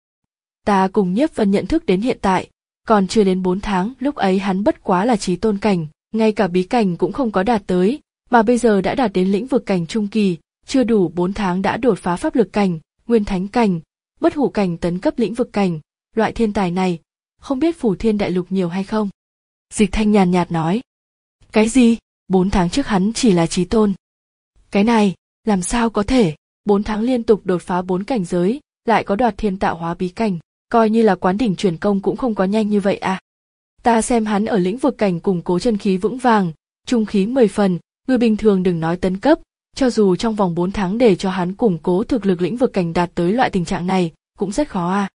Ta cùng Nhiếp Vân nhận thức đến hiện tại, còn chưa đến bốn tháng, lúc ấy hắn bất quá là chí tôn cảnh, ngay cả bí cảnh cũng không có đạt tới, mà bây giờ đã đạt đến lĩnh vực cảnh trung kỳ, chưa đủ bốn tháng đã đột phá pháp lực cảnh, nguyên thánh cảnh, bất hủ cảnh tấn cấp lĩnh vực cảnh, loại thiên tài này, không biết Phù Thiên Đại Lục nhiều hay không? Dịch Thanh nhàn nhạt nói. Cái gì? Bốn tháng trước hắn chỉ là chí tôn. Cái này, làm sao có thể? Bốn tháng liên tục đột phá bốn cảnh giới, lại có đoạt thiên tạo hóa bí cảnh, coi như là quán đỉnh truyền công cũng không có nhanh như vậy à? Ta xem hắn ở lĩnh vực cảnh củng cố chân khí vững vàng, trung khí mười phần, người bình thường đừng nói tấn cấp, cho dù trong vòng bốn tháng để cho hắn củng cố thực lực lĩnh vực cảnh đạt tới loại tình trạng này, cũng rất khó à.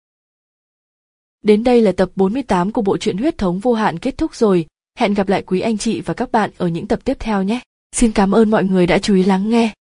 Đến đây là tập bốn mươi tám của bộ truyện Huyết Thống Vô Hạn kết thúc rồi, hẹn gặp lại quý anh chị và các bạn ở những tập tiếp theo nhé. Xin cảm ơn mọi người đã chú ý lắng nghe.